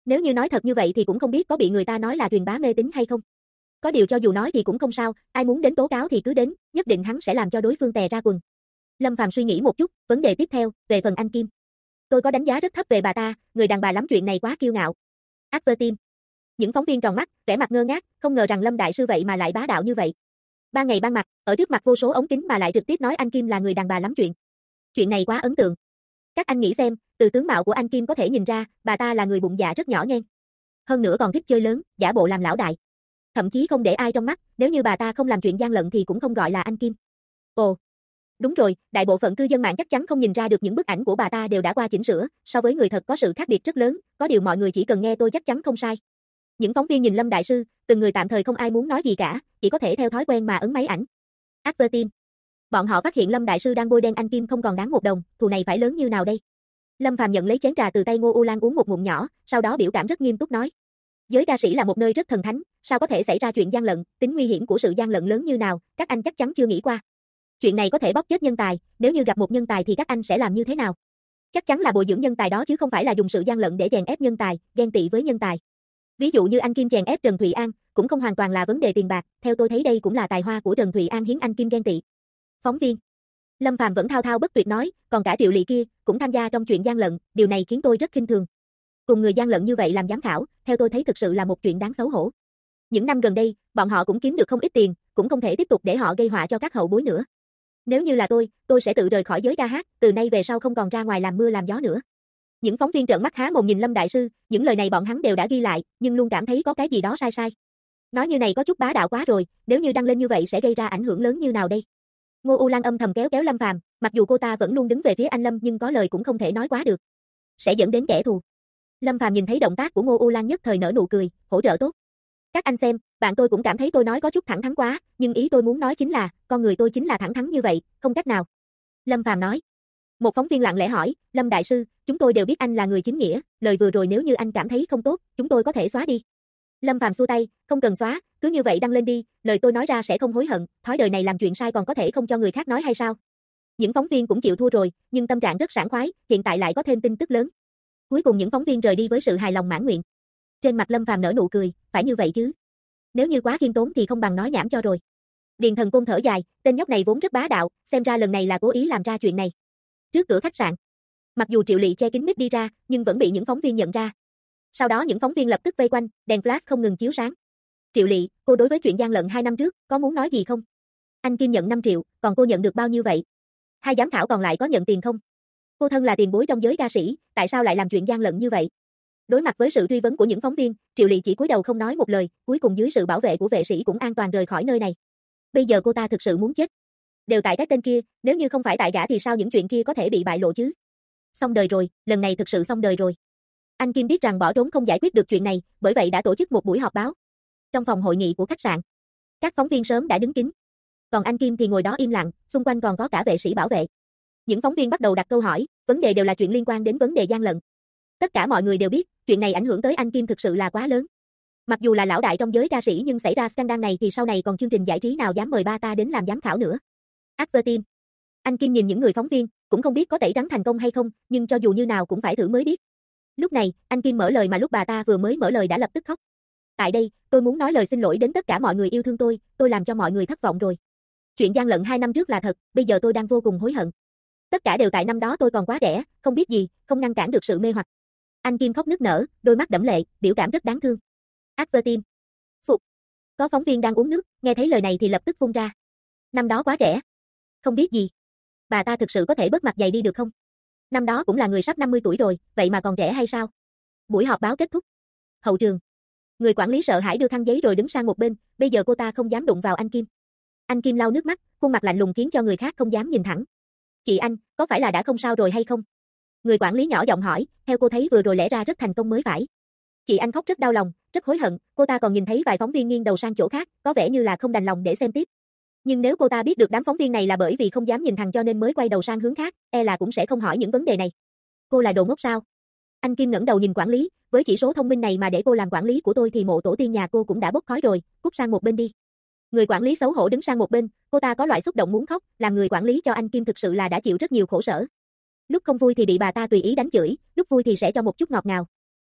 [SPEAKER 1] Nếu như nói thật như vậy thì cũng không biết có bị người ta nói là truyền bá mê tín hay không. Có điều cho dù nói thì cũng không sao, ai muốn đến tố cáo thì cứ đến, nhất định hắn sẽ làm cho đối phương tè ra quần. Lâm Phàm suy nghĩ một chút, vấn đề tiếp theo, về phần anh Kim. Tôi có đánh giá rất thấp về bà ta, người đàn bà lắm chuyện này quá kiêu ngạo. Advertime. Những phóng viên tròn mắt, vẻ mặt ngơ ngác, không ngờ rằng Lâm đại sư vậy mà lại bá đạo như vậy. Ban ngày ban mặt, ở trước mặt vô số ống kính mà lại trực tiếp nói anh Kim là người đàn bà lắm chuyện. Chuyện này quá ấn tượng. Các anh nghĩ xem, từ tướng mạo của anh Kim có thể nhìn ra, bà ta là người bụng dạ rất nhỏ nhen. Hơn nữa còn thích chơi lớn, giả bộ làm lão đại. Thậm chí không để ai trong mắt, nếu như bà ta không làm chuyện gian lận thì cũng không gọi là anh Kim. Ồ, đúng rồi, đại bộ phận cư dân mạng chắc chắn không nhìn ra được những bức ảnh của bà ta đều đã qua chỉnh sửa, so với người thật có sự khác biệt rất lớn, có điều mọi người chỉ cần nghe tôi chắc chắn không sai. Những phóng viên nhìn Lâm đại sư, từng người tạm thời không ai muốn nói gì cả, chỉ có thể theo thói quen mà ấn máy ảnh. Advertime. Bọn họ phát hiện Lâm đại sư đang bôi đen anh Kim không còn đáng 1 đồng, thù này phải lớn như nào đây? Lâm Phàm nhận lấy chén trà từ tay Ngô U Lan uống một ngụm nhỏ, sau đó biểu cảm rất nghiêm túc nói: Giới ca sĩ là một nơi rất thần thánh, sao có thể xảy ra chuyện gian lận, tính nguy hiểm của sự gian lận lớn như nào, các anh chắc chắn chưa nghĩ qua. Chuyện này có thể bóp chết nhân tài, nếu như gặp một nhân tài thì các anh sẽ làm như thế nào? Chắc chắn là bồi dưỡng nhân tài đó chứ không phải là dùng sự gian lận để chèn ép nhân tài, ghen tị với nhân tài. Ví dụ như anh Kim chèn ép Trần Thụy An, cũng không hoàn toàn là vấn đề tiền bạc, theo tôi thấy đây cũng là tài hoa của Trần Thụy An khiến anh Kim ghen tị. Phóng viên. Lâm Phàm vẫn thao thao bất tuyệt nói, còn cả Triệu Lị kia cũng tham gia trong chuyện gian lận, điều này khiến tôi rất khinh thường. Cùng người gian lận như vậy làm giám khảo, theo tôi thấy thực sự là một chuyện đáng xấu hổ. Những năm gần đây, bọn họ cũng kiếm được không ít tiền, cũng không thể tiếp tục để họ gây họa cho các hậu bối nữa. Nếu như là tôi sẽ tự rời khỏi giới ca hát, từ nay về sau không còn ra ngoài làm mưa làm gió nữa. Những phóng viên trợn mắt há mồm nhìn Lâm đại sư, những lời này bọn hắn đều đã ghi lại, nhưng luôn cảm thấy có cái gì đó sai sai. Nói như này có chút bá đạo quá rồi, nếu như đăng lên như vậy sẽ gây ra ảnh hưởng lớn như nào đây? Ngô U Lan âm thầm kéo kéo Lâm Phàm, mặc dù cô ta vẫn luôn đứng về phía anh Lâm nhưng có lời cũng không thể nói quá được. Sẽ dẫn đến kẻ thù. Lâm Phàm nhìn thấy động tác của Ngô U Lan nhất thời nở nụ cười, hỗ trợ tốt. Các anh xem, bạn tôi cũng cảm thấy tôi nói có chút thẳng thắn quá, nhưng ý tôi muốn nói chính là, con người tôi chính là thẳng thắn như vậy, không cách nào. Lâm Phàm nói. Một phóng viên lặng lẽ hỏi, Lâm đại sư, chúng tôi đều biết anh là người chính nghĩa, lời vừa rồi nếu như anh cảm thấy không tốt, chúng tôi có thể xóa đi. Lâm Phàm xua tay, không cần xóa, cứ như vậy đăng lên đi, lời tôi nói ra sẽ không hối hận, thói đời này làm chuyện sai còn có thể không cho người khác nói hay sao? Những phóng viên cũng chịu thua rồi, nhưng tâm trạng rất sảng khoái, hiện tại lại có thêm tin tức lớn. Cuối cùng những phóng viên rời đi với sự hài lòng mãn nguyện. Trên mặt Lâm Phàm nở nụ cười, phải như vậy chứ. Nếu như quá khiêm tốn thì không bằng nói nhảm cho rồi. Điền Thần Côn thở dài, tên nhóc này vốn rất bá đạo, xem ra lần này là cố ý làm ra chuyện này. Trước cửa khách sạn. Mặc dù Triệu Lị che kín mic đi ra, nhưng vẫn bị những phóng viên nhận ra. Sau đó những phóng viên lập tức vây quanh, đèn flash không ngừng chiếu sáng. Triệu Lị, cô đối với chuyện gian lận 2 năm trước, có muốn nói gì không? Anh Kim nhận 5 triệu, còn cô nhận được bao nhiêu vậy? Hai giám khảo còn lại có nhận tiền không? Cô thân là tiền bối trong giới ca sĩ, tại sao lại làm chuyện gian lận như vậy? Đối mặt với sự truy vấn của những phóng viên, Triệu Lị chỉ cúi đầu không nói một lời, cuối cùng dưới sự bảo vệ của vệ sĩ cũng an toàn rời khỏi nơi này. Bây giờ cô ta thực sự muốn chết. Đều tại cái tên kia, nếu như không phải tại gã thì sao những chuyện kia có thể bị bại lộ chứ? Xong đời rồi, lần này thực sự xong đời rồi. Anh Kim biết rằng bỏ trốn không giải quyết được chuyện này, bởi vậy đã tổ chức một buổi họp báo. Trong phòng hội nghị của khách sạn, các phóng viên sớm đã đứng kín. Còn anh Kim thì ngồi đó im lặng, xung quanh còn có cả vệ sĩ bảo vệ. Những phóng viên bắt đầu đặt câu hỏi, vấn đề đều là chuyện liên quan đến vấn đề gian lận. Tất cả mọi người đều biết, chuyện này ảnh hưởng tới anh Kim thực sự là quá lớn. Mặc dù là lão đại trong giới ca sĩ nhưng xảy ra scandal này thì sau này còn chương trình giải trí nào dám mời ba ta đến làm giám khảo nữa. Advertime. Anh Kim nhìn những người phóng viên, cũng không biết có tẩy trắng thành công hay không, nhưng cho dù như nào cũng phải thử mới biết. Lúc này, anh Kim mở lời mà lúc bà ta vừa mới mở lời đã lập tức khóc. Tại đây, tôi muốn nói lời xin lỗi đến tất cả mọi người yêu thương tôi làm cho mọi người thất vọng rồi. Chuyện gian lận 2 năm trước là thật, bây giờ tôi đang vô cùng hối hận. Tất cả đều tại năm đó tôi còn quá trẻ, không biết gì, không ngăn cản được sự mê hoặc. Anh Kim khóc nức nở, đôi mắt đẫm lệ, biểu cảm rất đáng thương. Advertime. Phục. Có phóng viên đang uống nước, nghe thấy lời này thì lập tức phun ra. Năm đó quá trẻ. Không biết gì. Bà ta thực sự có thể bớt mặt dày đi được không? Năm đó cũng là người sắp 50 tuổi rồi, vậy mà còn trẻ hay sao? Buổi họp báo kết thúc. Hậu trường. Người quản lý sợ hãi đưa khăn giấy rồi đứng sang một bên, bây giờ cô ta không dám đụng vào anh Kim. Anh Kim lau nước mắt, khuôn mặt lạnh lùng khiến cho người khác không dám nhìn thẳng. Chị anh, có phải là đã không sao rồi hay không? Người quản lý nhỏ giọng hỏi, theo cô thấy vừa rồi lẽ ra rất thành công mới phải. Chị anh khóc rất đau lòng, rất hối hận, cô ta còn nhìn thấy vài phóng viên nghiêng đầu sang chỗ khác, có vẻ như là không đành lòng để xem tiếp. Nhưng nếu cô ta biết được đám phóng viên này là bởi vì không dám nhìn thẳng cho nên mới quay đầu sang hướng khác, e là cũng sẽ không hỏi những vấn đề này. Cô là đồ ngốc sao? Anh Kim ngẩng đầu nhìn quản lý, với chỉ số thông minh này mà để cô làm quản lý của tôi thì mộ tổ tiên nhà cô cũng đã bốc khói rồi, cút sang một bên đi. Người quản lý xấu hổ đứng sang một bên, cô ta có loại xúc động muốn khóc, làm người quản lý cho anh Kim thực sự là đã chịu rất nhiều khổ sở. Lúc không vui thì bị bà ta tùy ý đánh chửi, lúc vui thì sẽ cho một chút ngọt ngào.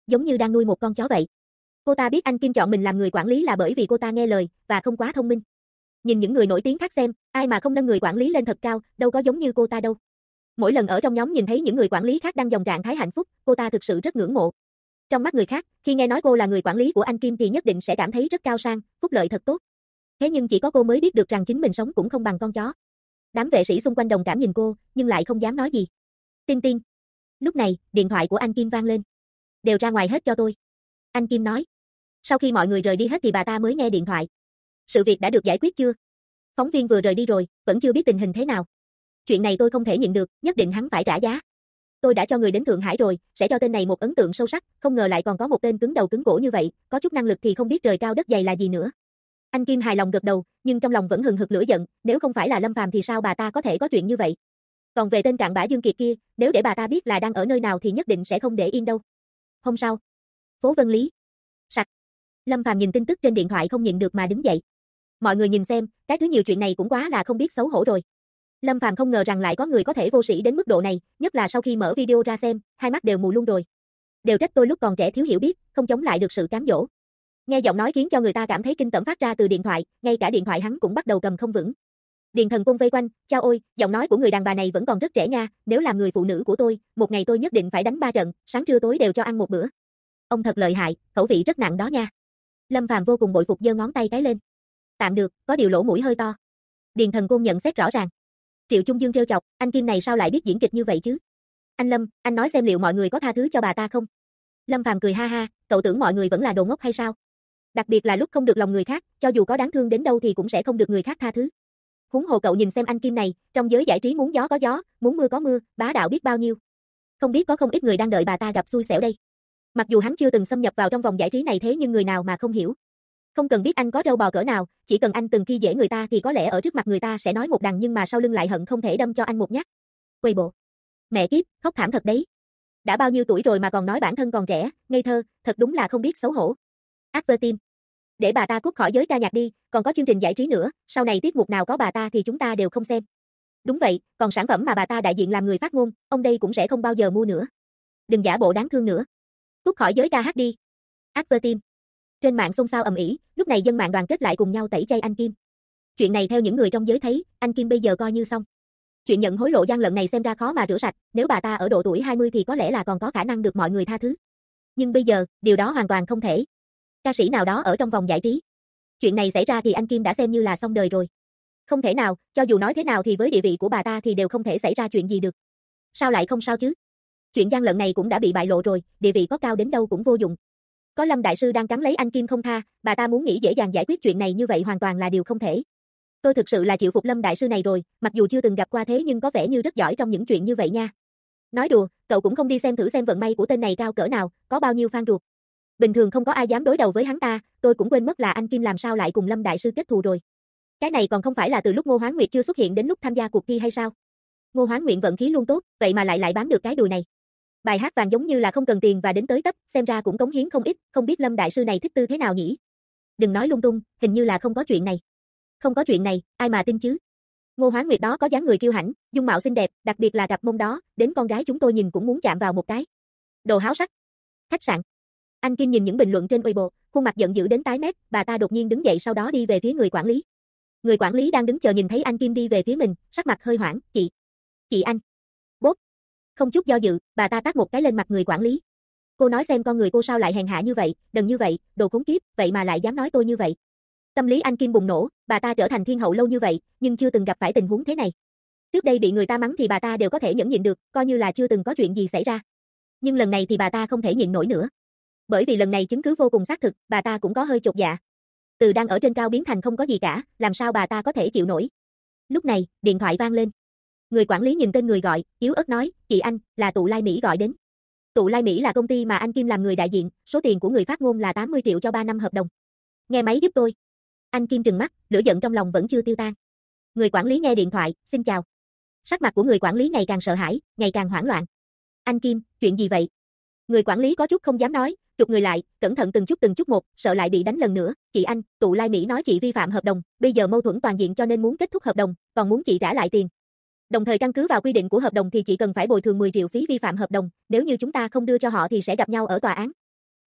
[SPEAKER 1] giống như đang nuôi một con chó vậy. Cô ta biết anh Kim chọn mình làm người quản lý là bởi vì cô ta nghe lời và không quá thông minh. Nhìn những người nổi tiếng khác xem, ai mà không nâng người quản lý lên thật cao, đâu có giống như cô ta đâu. Mỗi lần ở trong nhóm nhìn thấy những người quản lý khác đang dòng trạng thái hạnh phúc, cô ta thực sự rất ngưỡng mộ. Trong mắt người khác, khi nghe nói cô là người quản lý của anh Kim thì nhất định sẽ cảm thấy rất cao sang, phúc lợi thật tốt. Thế nhưng chỉ có cô mới biết được rằng chính mình sống cũng không bằng con chó. Đám vệ sĩ xung quanh đồng cảm nhìn cô, nhưng lại không dám nói gì. Tin tin. Lúc này, điện thoại của anh Kim vang lên. Đều ra ngoài hết cho tôi. Anh Kim nói. Sau khi mọi người rời đi hết thì bà ta mới nghe điện thoại. Sự việc đã được giải quyết chưa? Phóng viên vừa rời đi rồi, vẫn chưa biết tình hình thế nào. Chuyện này tôi không thể nhịn được, nhất định hắn phải trả giá. Tôi đã cho người đến Thượng Hải rồi, sẽ cho tên này một ấn tượng sâu sắc, không ngờ lại còn có một tên cứng đầu cứng cổ như vậy, có chút năng lực thì không biết trời cao đất dày là gì nữa. Anh Kim hài lòng gật đầu, nhưng trong lòng vẫn hừng hực lửa giận, nếu không phải là Lâm Phàm thì sao bà ta có thể có chuyện như vậy? Còn về tên cặn bã Dương Kiệt kia, nếu để bà ta biết là đang ở nơi nào thì nhất định sẽ không để yên đâu. Hôm sau, phố Vân Lý. Sặc. Lâm Phàm nhìn tin tức trên điện thoại không nhịn được mà đứng dậy. Mọi người nhìn xem, cái thứ nhiều chuyện này cũng quá là không biết xấu hổ rồi. Lâm Phàm không ngờ rằng lại có người có thể vô sĩ đến mức độ này, nhất là sau khi mở video ra xem, hai mắt đều mù luôn rồi. Đều trách tôi lúc còn trẻ thiếu hiểu biết, không chống lại được sự cám dỗ. Nghe giọng nói khiến cho người ta cảm thấy kinh tởm phát ra từ điện thoại, ngay cả điện thoại hắn cũng bắt đầu cầm không vững. Điền Thần Cung vây quanh, chao ôi, giọng nói của người đàn bà này vẫn còn rất trẻ nha, nếu làm người phụ nữ của tôi, một ngày tôi nhất định phải đánh 3 trận, sáng trưa tối đều cho ăn một bữa. Ông thật lợi hại, khẩu vị rất nặng đó nha. Lâm Phàm vô cùng bội phục giơ ngón tay cái lên. Tạm được, có điều lỗ mũi hơi to. Điền Thần Cung nhận xét rõ ràng. Triệu Trung Dương trêu chọc, anh Kim này sao lại biết diễn kịch như vậy chứ? Anh Lâm, anh nói xem liệu mọi người có tha thứ cho bà ta không? Lâm Phàm cười ha ha, cậu tưởng mọi người vẫn là đồ ngốc hay sao? Đặc biệt là lúc không được lòng người khác, cho dù có đáng thương đến đâu thì cũng sẽ không được người khác tha thứ. Huống hồ cậu nhìn xem anh Kim này, trong giới giải trí muốn gió có gió, muốn mưa có mưa, bá đạo biết bao nhiêu. Không biết có không ít người đang đợi bà ta gặp xui xẻo đây. Mặc dù hắn chưa từng xâm nhập vào trong vòng giải trí này thế nhưng người nào mà không hiểu. Không cần biết anh có trâu bò cỡ nào, chỉ cần anh từng khi dễ người ta thì có lẽ ở trước mặt người ta sẽ nói một đằng nhưng mà sau lưng lại hận không thể đâm cho anh một nhát. Quay bộ. Mẹ kiếp, khóc thảm thật đấy. Đã bao nhiêu tuổi rồi mà còn nói bản thân còn trẻ, ngây thơ, thật đúng là không biết xấu hổ. Advertime. Để bà ta cút khỏi giới ca nhạc đi, còn có chương trình giải trí nữa, sau này tiết mục nào có bà ta thì chúng ta đều không xem. Đúng vậy, còn sản phẩm mà bà ta đại diện làm người phát ngôn, ông đây cũng sẽ không bao giờ mua nữa. Đừng giả bộ đáng thương nữa. Cút khỏi giới ca hát đi. Advertime. Trên mạng xôn xao ầm ĩ, lúc này dân mạng đoàn kết lại cùng nhau tẩy chay anh Kim. Chuyện này theo những người trong giới thấy, anh Kim bây giờ coi như xong. Chuyện nhận hối lộ gian lận này xem ra khó mà rửa sạch, nếu bà ta ở độ tuổi 20 thì có lẽ là còn có khả năng được mọi người tha thứ. Nhưng bây giờ, điều đó hoàn toàn không thể. Ca sĩ nào đó ở trong vòng giải trí. Chuyện này xảy ra thì anh Kim đã xem như là xong đời rồi. Không thể nào, cho dù nói thế nào thì với địa vị của bà ta thì đều không thể xảy ra chuyện gì được. Sao lại không sao chứ? Chuyện gian lận này cũng đã bị bại lộ rồi, địa vị có cao đến đâu cũng vô dụng. Có Lâm Đại Sư đang cắn lấy anh Kim không tha, bà ta muốn nghĩ dễ dàng giải quyết chuyện này như vậy hoàn toàn là điều không thể. Tôi thực sự là chịu phục Lâm Đại Sư này rồi, mặc dù chưa từng gặp qua thế nhưng có vẻ như rất giỏi trong những chuyện như vậy nha. Nói đùa, cậu cũng không đi xem thử xem vận may của tên này cao cỡ nào, có bao nhiêu fan ruột. Bình thường không có ai dám đối đầu với hắn ta, tôi cũng quên mất là anh Kim làm sao lại cùng Lâm Đại Sư kết thù rồi. Cái này còn không phải là từ lúc Ngô Hoán Nguyệt chưa xuất hiện đến lúc tham gia cuộc thi hay sao? Ngô Hoán Nguyệt vận khí luôn tốt, vậy mà lại bán được cái đùi này. Bài hát vàng giống như là không cần tiền và đến tới tấp, xem ra cũng cống hiến không ít, không biết Lâm Đại Sư này thích tư thế nào nhỉ? Đừng nói lung tung, hình như là không có chuyện này. Không có chuyện này, ai mà tin chứ? Ngô Hoán Nguyệt đó có dáng người kiêu hãnh, dung mạo xinh đẹp, đặc biệt là cặp mông đó, đến con gái chúng tôi nhìn cũng muốn chạm vào một cái. Đồ háo sắc. Khách sạn. Anh Kim nhìn những bình luận trên Weibo, khuôn mặt giận dữ đến tái mét, bà ta đột nhiên đứng dậy sau đó đi về phía người quản lý. Người quản lý đang đứng chờ nhìn thấy anh Kim đi về phía mình, sắc mặt hơi hoảng, chị anh. Bốp. Không chút do dự, bà ta tát một cái lên mặt người quản lý. Cô nói xem con người cô sao lại hèn hạ như vậy, đần như vậy, đồ khốn kiếp, vậy mà lại dám nói tôi như vậy. Tâm lý anh Kim bùng nổ, bà ta trở thành thiên hậu lâu như vậy, nhưng chưa từng gặp phải tình huống thế này. Trước đây bị người ta mắng thì bà ta đều có thể nhẫn nhịn được, coi như là chưa từng có chuyện gì xảy ra. Nhưng lần này thì bà ta không thể nhịn nổi nữa. Bởi vì lần này chứng cứ vô cùng xác thực, bà ta cũng có hơi chột dạ. Từ đang ở trên cao biến thành không có gì cả, làm sao bà ta có thể chịu nổi. Lúc này, điện thoại vang lên. Người quản lý nhìn tên người gọi, yếu ớt nói, chị anh, là Tụ Lai Mỹ gọi đến. Tụ Lai Mỹ là công ty mà anh Kim làm người đại diện, số tiền của người phát ngôn là 80 triệu cho 3 năm hợp đồng. Nghe máy giúp tôi. Anh Kim trừng mắt, lửa giận trong lòng vẫn chưa tiêu tan. Người quản lý nghe điện thoại, xin chào. Sắc mặt của người quản lý ngày càng sợ hãi, ngày càng hoảng loạn. Anh Kim, chuyện gì vậy? Người quản lý có chút không dám nói, trục người lại, cẩn thận từng chút một, sợ lại bị đánh lần nữa. Chị anh, Tụ Lai Mỹ nói chị vi phạm hợp đồng, bây giờ mâu thuẫn toàn diện cho nên muốn kết thúc hợp đồng, còn muốn chị trả lại tiền. Đồng thời căn cứ vào quy định của hợp đồng thì chị cần phải bồi thường 10 triệu phí vi phạm hợp đồng, nếu như chúng ta không đưa cho họ thì sẽ gặp nhau ở tòa án.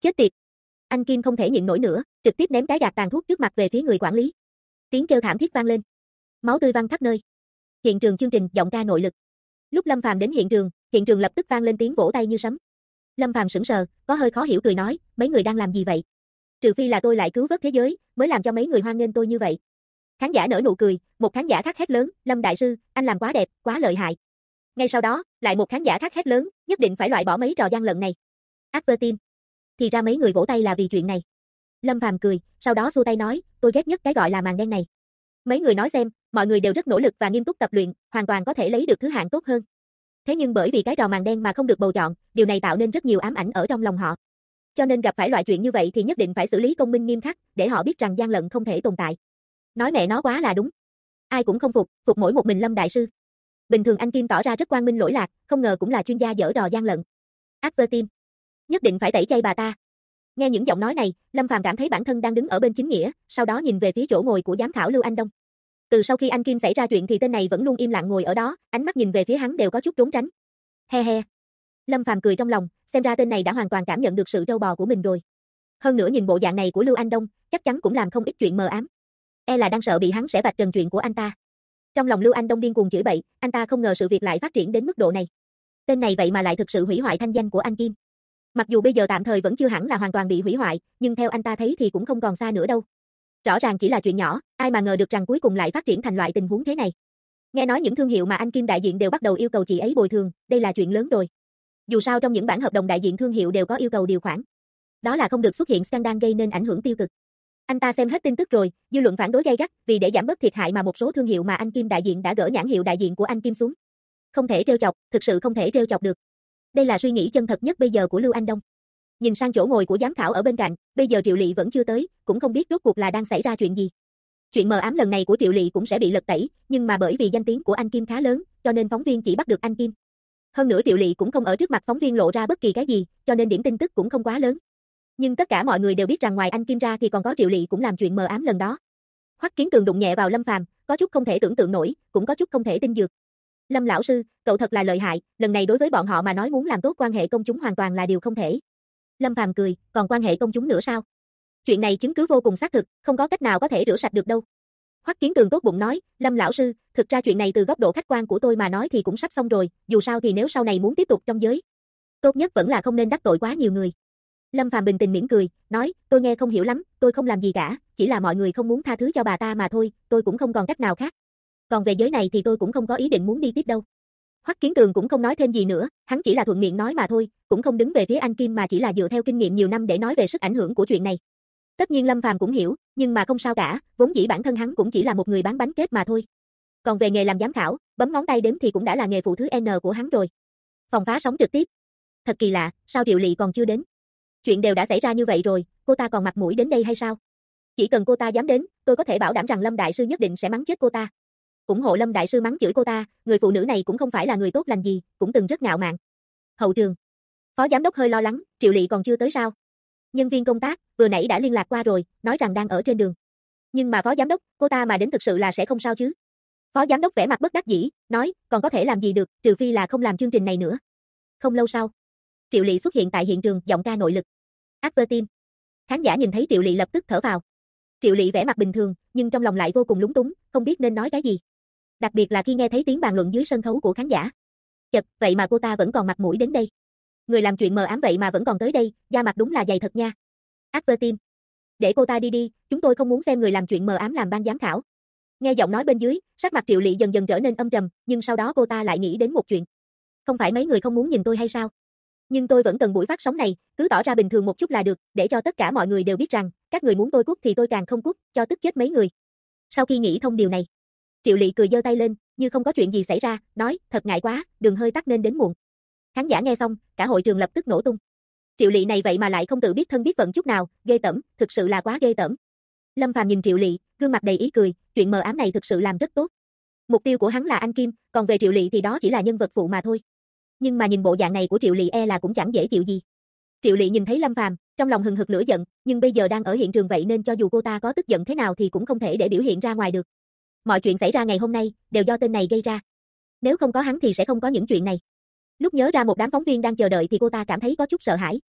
[SPEAKER 1] Chết tiệt. Anh Kim không thể nhịn nổi nữa, trực tiếp ném cái gạt tàn thuốc trước mặt về phía người quản lý. Tiếng kêu thảm thiết vang lên. Máu tươi văng khắp nơi. Hiện trường chương trình, giọng ca nội lực. Lúc Lâm Phàm đến hiện trường lập tức vang lên tiếng vỗ tay như sấm. Lâm Phàm sững sờ, có hơi khó hiểu cười nói, mấy người đang làm gì vậy? Trừ phi là tôi lại cứu vớt thế giới, mới làm cho mấy người hoan nghênh tôi như vậy. Khán giả nở nụ cười, một khán giả khác hét lớn, Lâm đại sư, anh làm quá đẹp, quá lợi hại. Ngay sau đó, lại một khán giả khác hét lớn, nhất định phải loại bỏ mấy trò gian lận này. Advertime. Thì ra mấy người vỗ tay là vì chuyện này. Lâm Phàm cười, sau đó xua tay nói, tôi ghét nhất cái gọi là màn đen này. Mấy người nói xem, mọi người đều rất nỗ lực và nghiêm túc tập luyện, hoàn toàn có thể lấy được thứ hạng tốt hơn. Thế nhưng bởi vì cái trò màn đen mà không được bầu chọn, điều này tạo nên rất nhiều ám ảnh ở trong lòng họ. Cho nên gặp phải loại chuyện như vậy thì nhất định phải xử lý công minh nghiêm khắc, để họ biết rằng gian lận không thể tồn tại. Nói mẹ nó quá là đúng. Ai cũng không phục, phục mỗi một mình Lâm đại sư. Bình thường anh Kim tỏ ra rất quang minh lỗi lạc, không ngờ cũng là chuyên gia dở trò gian lận. Advertime. Nhất định phải tẩy chay bà ta. Nghe những giọng nói này, Lâm Phàm cảm thấy bản thân đang đứng ở bên chính nghĩa, sau đó nhìn về phía chỗ ngồi của giám khảo Lưu Anh Đông. Từ sau khi anh Kim xảy ra chuyện thì tên này vẫn luôn im lặng ngồi ở đó, ánh mắt nhìn về phía hắn đều có chút trốn tránh. He he. Lâm Phàm cười trong lòng, xem ra tên này đã hoàn toàn cảm nhận được sự trâu bò của mình rồi. Hơn nữa nhìn bộ dạng này của Lưu Anh Đông, chắc chắn cũng làm không ít chuyện mờ ám. E là đang sợ bị hắn sẽ vạch trần chuyện của anh ta. Trong lòng Lưu Anh Đông điên cuồng chửi bậy, anh ta không ngờ sự việc lại phát triển đến mức độ này. Tên này vậy mà lại thực sự hủy hoại thanh danh của anh Kim. Mặc dù bây giờ tạm thời vẫn chưa hẳn là hoàn toàn bị hủy hoại, nhưng theo anh ta thấy thì cũng không còn xa nữa đâu. Rõ ràng chỉ là chuyện nhỏ, ai mà ngờ được rằng cuối cùng lại phát triển thành loại tình huống thế này. Nghe nói những thương hiệu mà anh Kim đại diện đều bắt đầu yêu cầu chị ấy bồi thường, đây là chuyện lớn rồi. Dù sao trong những bản hợp đồng đại diện thương hiệu đều có yêu cầu điều khoản. Đó là không được xuất hiện scandal gây nên ảnh hưởng tiêu cực. Anh ta xem hết tin tức rồi, dư luận phản đối gay gắt, vì để giảm bớt thiệt hại mà một số thương hiệu mà anh Kim đại diện đã gỡ nhãn hiệu đại diện của anh Kim xuống. Không thể trêu chọc, thực sự không thể trêu chọc được. Đây là suy nghĩ chân thật nhất bây giờ của Lưu Anh Đông. Nhìn sang chỗ ngồi của giám khảo ở bên cạnh, bây giờ Triệu Lị vẫn chưa tới, cũng không biết rốt cuộc là đang xảy ra chuyện gì. Chuyện mờ ám lần này của Triệu Lị cũng sẽ bị lật tẩy, nhưng mà bởi vì danh tiếng của anh Kim khá lớn, cho nên phóng viên chỉ bắt được anh Kim. Hơn nữa Triệu Lị cũng không ở trước mặt phóng viên lộ ra bất kỳ cái gì, cho nên điểm tin tức cũng không quá lớn. Nhưng tất cả mọi người đều biết rằng ngoài anh Kim ra thì còn có Triệu Lị cũng làm chuyện mờ ám lần đó. Hoắc Kiến Tường đụng nhẹ vào Lâm Phàm, có chút không thể tưởng tượng nổi, cũng có chút không thể tin được. Lâm lão sư, cậu thật là lợi hại, lần này đối với bọn họ mà nói muốn làm tốt quan hệ công chúng hoàn toàn là điều không thể. Lâm Phàm cười, còn quan hệ công chúng nữa sao? Chuyện này chứng cứ vô cùng xác thực, không có cách nào có thể rửa sạch được đâu. Hoắc Kiến Tường tốt bụng nói, Lâm lão sư, thực ra chuyện này từ góc độ khách quan của tôi mà nói thì cũng sắp xong rồi, dù sao thì nếu sau này muốn tiếp tục trong giới, tốt nhất vẫn là không nên đắc tội quá nhiều người. Lâm Phàm bình tĩnh mỉm cười, nói, tôi nghe không hiểu lắm, tôi không làm gì cả, chỉ là mọi người không muốn tha thứ cho bà ta mà thôi, tôi cũng không còn cách nào khác. Còn về giới này thì tôi cũng không có ý định muốn đi tiếp đâu. Hoắc Kiến Tường cũng không nói thêm gì nữa, hắn chỉ là thuận miệng nói mà thôi, cũng không đứng về phía anh Kim mà chỉ là dựa theo kinh nghiệm nhiều năm để nói về sức ảnh hưởng của chuyện này. Tất nhiên Lâm Phàm cũng hiểu, nhưng mà không sao cả, vốn dĩ bản thân hắn cũng chỉ là một người bán bánh kết mà thôi. Còn về nghề làm giám khảo, bấm ngón tay đếm thì cũng đã là nghề phụ thứ N của hắn rồi. Phòng phá sóng trực tiếp. Thật kỳ lạ, sao Triệu Lị còn chưa đến? Chuyện đều đã xảy ra như vậy rồi, cô ta còn mặt mũi đến đây hay sao? Chỉ cần cô ta dám đến, tôi có thể bảo đảm rằng Lâm đại sư nhất định sẽ mắng chết cô ta. Ủng hộ Lâm đại sư mắng chửi cô ta, người phụ nữ này cũng không phải là người tốt lành gì, cũng từng rất ngạo mạn. Hậu trường. Phó giám đốc hơi lo lắng, Triệu Lị còn chưa tới sao? Nhân viên công tác, vừa nãy đã liên lạc qua rồi, nói rằng đang ở trên đường. Nhưng mà phó giám đốc, cô ta mà đến thực sự là sẽ không sao chứ? Phó giám đốc vẻ mặt bất đắc dĩ, nói, còn có thể làm gì được, trừ phi là không làm chương trình này nữa. Không lâu sau, Triệu Lị xuất hiện tại hiện trường, giọng ca nội lực. Advertime. Khán giả nhìn thấy Triệu Lị lập tức thở phào. Triệu Lị vẻ mặt bình thường, nhưng trong lòng lại vô cùng lúng túng, không biết nên nói cái gì. Đặc biệt là khi nghe thấy tiếng bàn luận dưới sân khấu của khán giả. Chật, vậy mà cô ta vẫn còn mặt mũi đến đây. Người làm chuyện mờ ám vậy mà vẫn còn tới đây, da mặt đúng là dày thật nha. Advertime. Để cô ta đi đi, chúng tôi không muốn xem người làm chuyện mờ ám làm ban giám khảo. Nghe giọng nói bên dưới, sắc mặt Triệu Lị dần dần trở nên âm trầm, nhưng sau đó cô ta lại nghĩ đến một chuyện. Không phải mấy người không muốn nhìn tôi hay sao? Nhưng tôi vẫn cần buổi phát sóng này, cứ tỏ ra bình thường một chút là được, để cho tất cả mọi người đều biết rằng, các người muốn tôi cút thì tôi càng không cút, cho tức chết mấy người. Sau khi nghĩ thông điều này, Triệu Lị cười giơ tay lên, như không có chuyện gì xảy ra, nói, thật ngại quá, đường hơi tắt nên đến muộn. Khán giả nghe xong, cả hội trường lập tức nổ tung. Triệu Lị này vậy mà lại không tự biết thân biết phận chút nào, ghê tởm, thực sự là quá ghê tởm. Lâm Phàm nhìn Triệu Lị, gương mặt đầy ý cười, chuyện mờ ám này thực sự làm rất tốt. Mục tiêu của hắn là anh Kim, còn về Triệu Lị thì đó chỉ là nhân vật phụ mà thôi. Nhưng mà nhìn bộ dạng này của Triệu Lị e là cũng chẳng dễ chịu gì. Triệu Lị nhìn thấy Lâm Phàm, trong lòng hừng hực lửa giận, nhưng bây giờ đang ở hiện trường vậy nên cho dù cô ta có tức giận thế nào thì cũng không thể để biểu hiện ra ngoài được. Mọi chuyện xảy ra ngày hôm nay đều do tên này gây ra. Nếu không có hắn thì sẽ không có những chuyện này. Lúc nhớ ra một đám phóng viên đang chờ đợi thì cô ta cảm thấy có chút sợ hãi.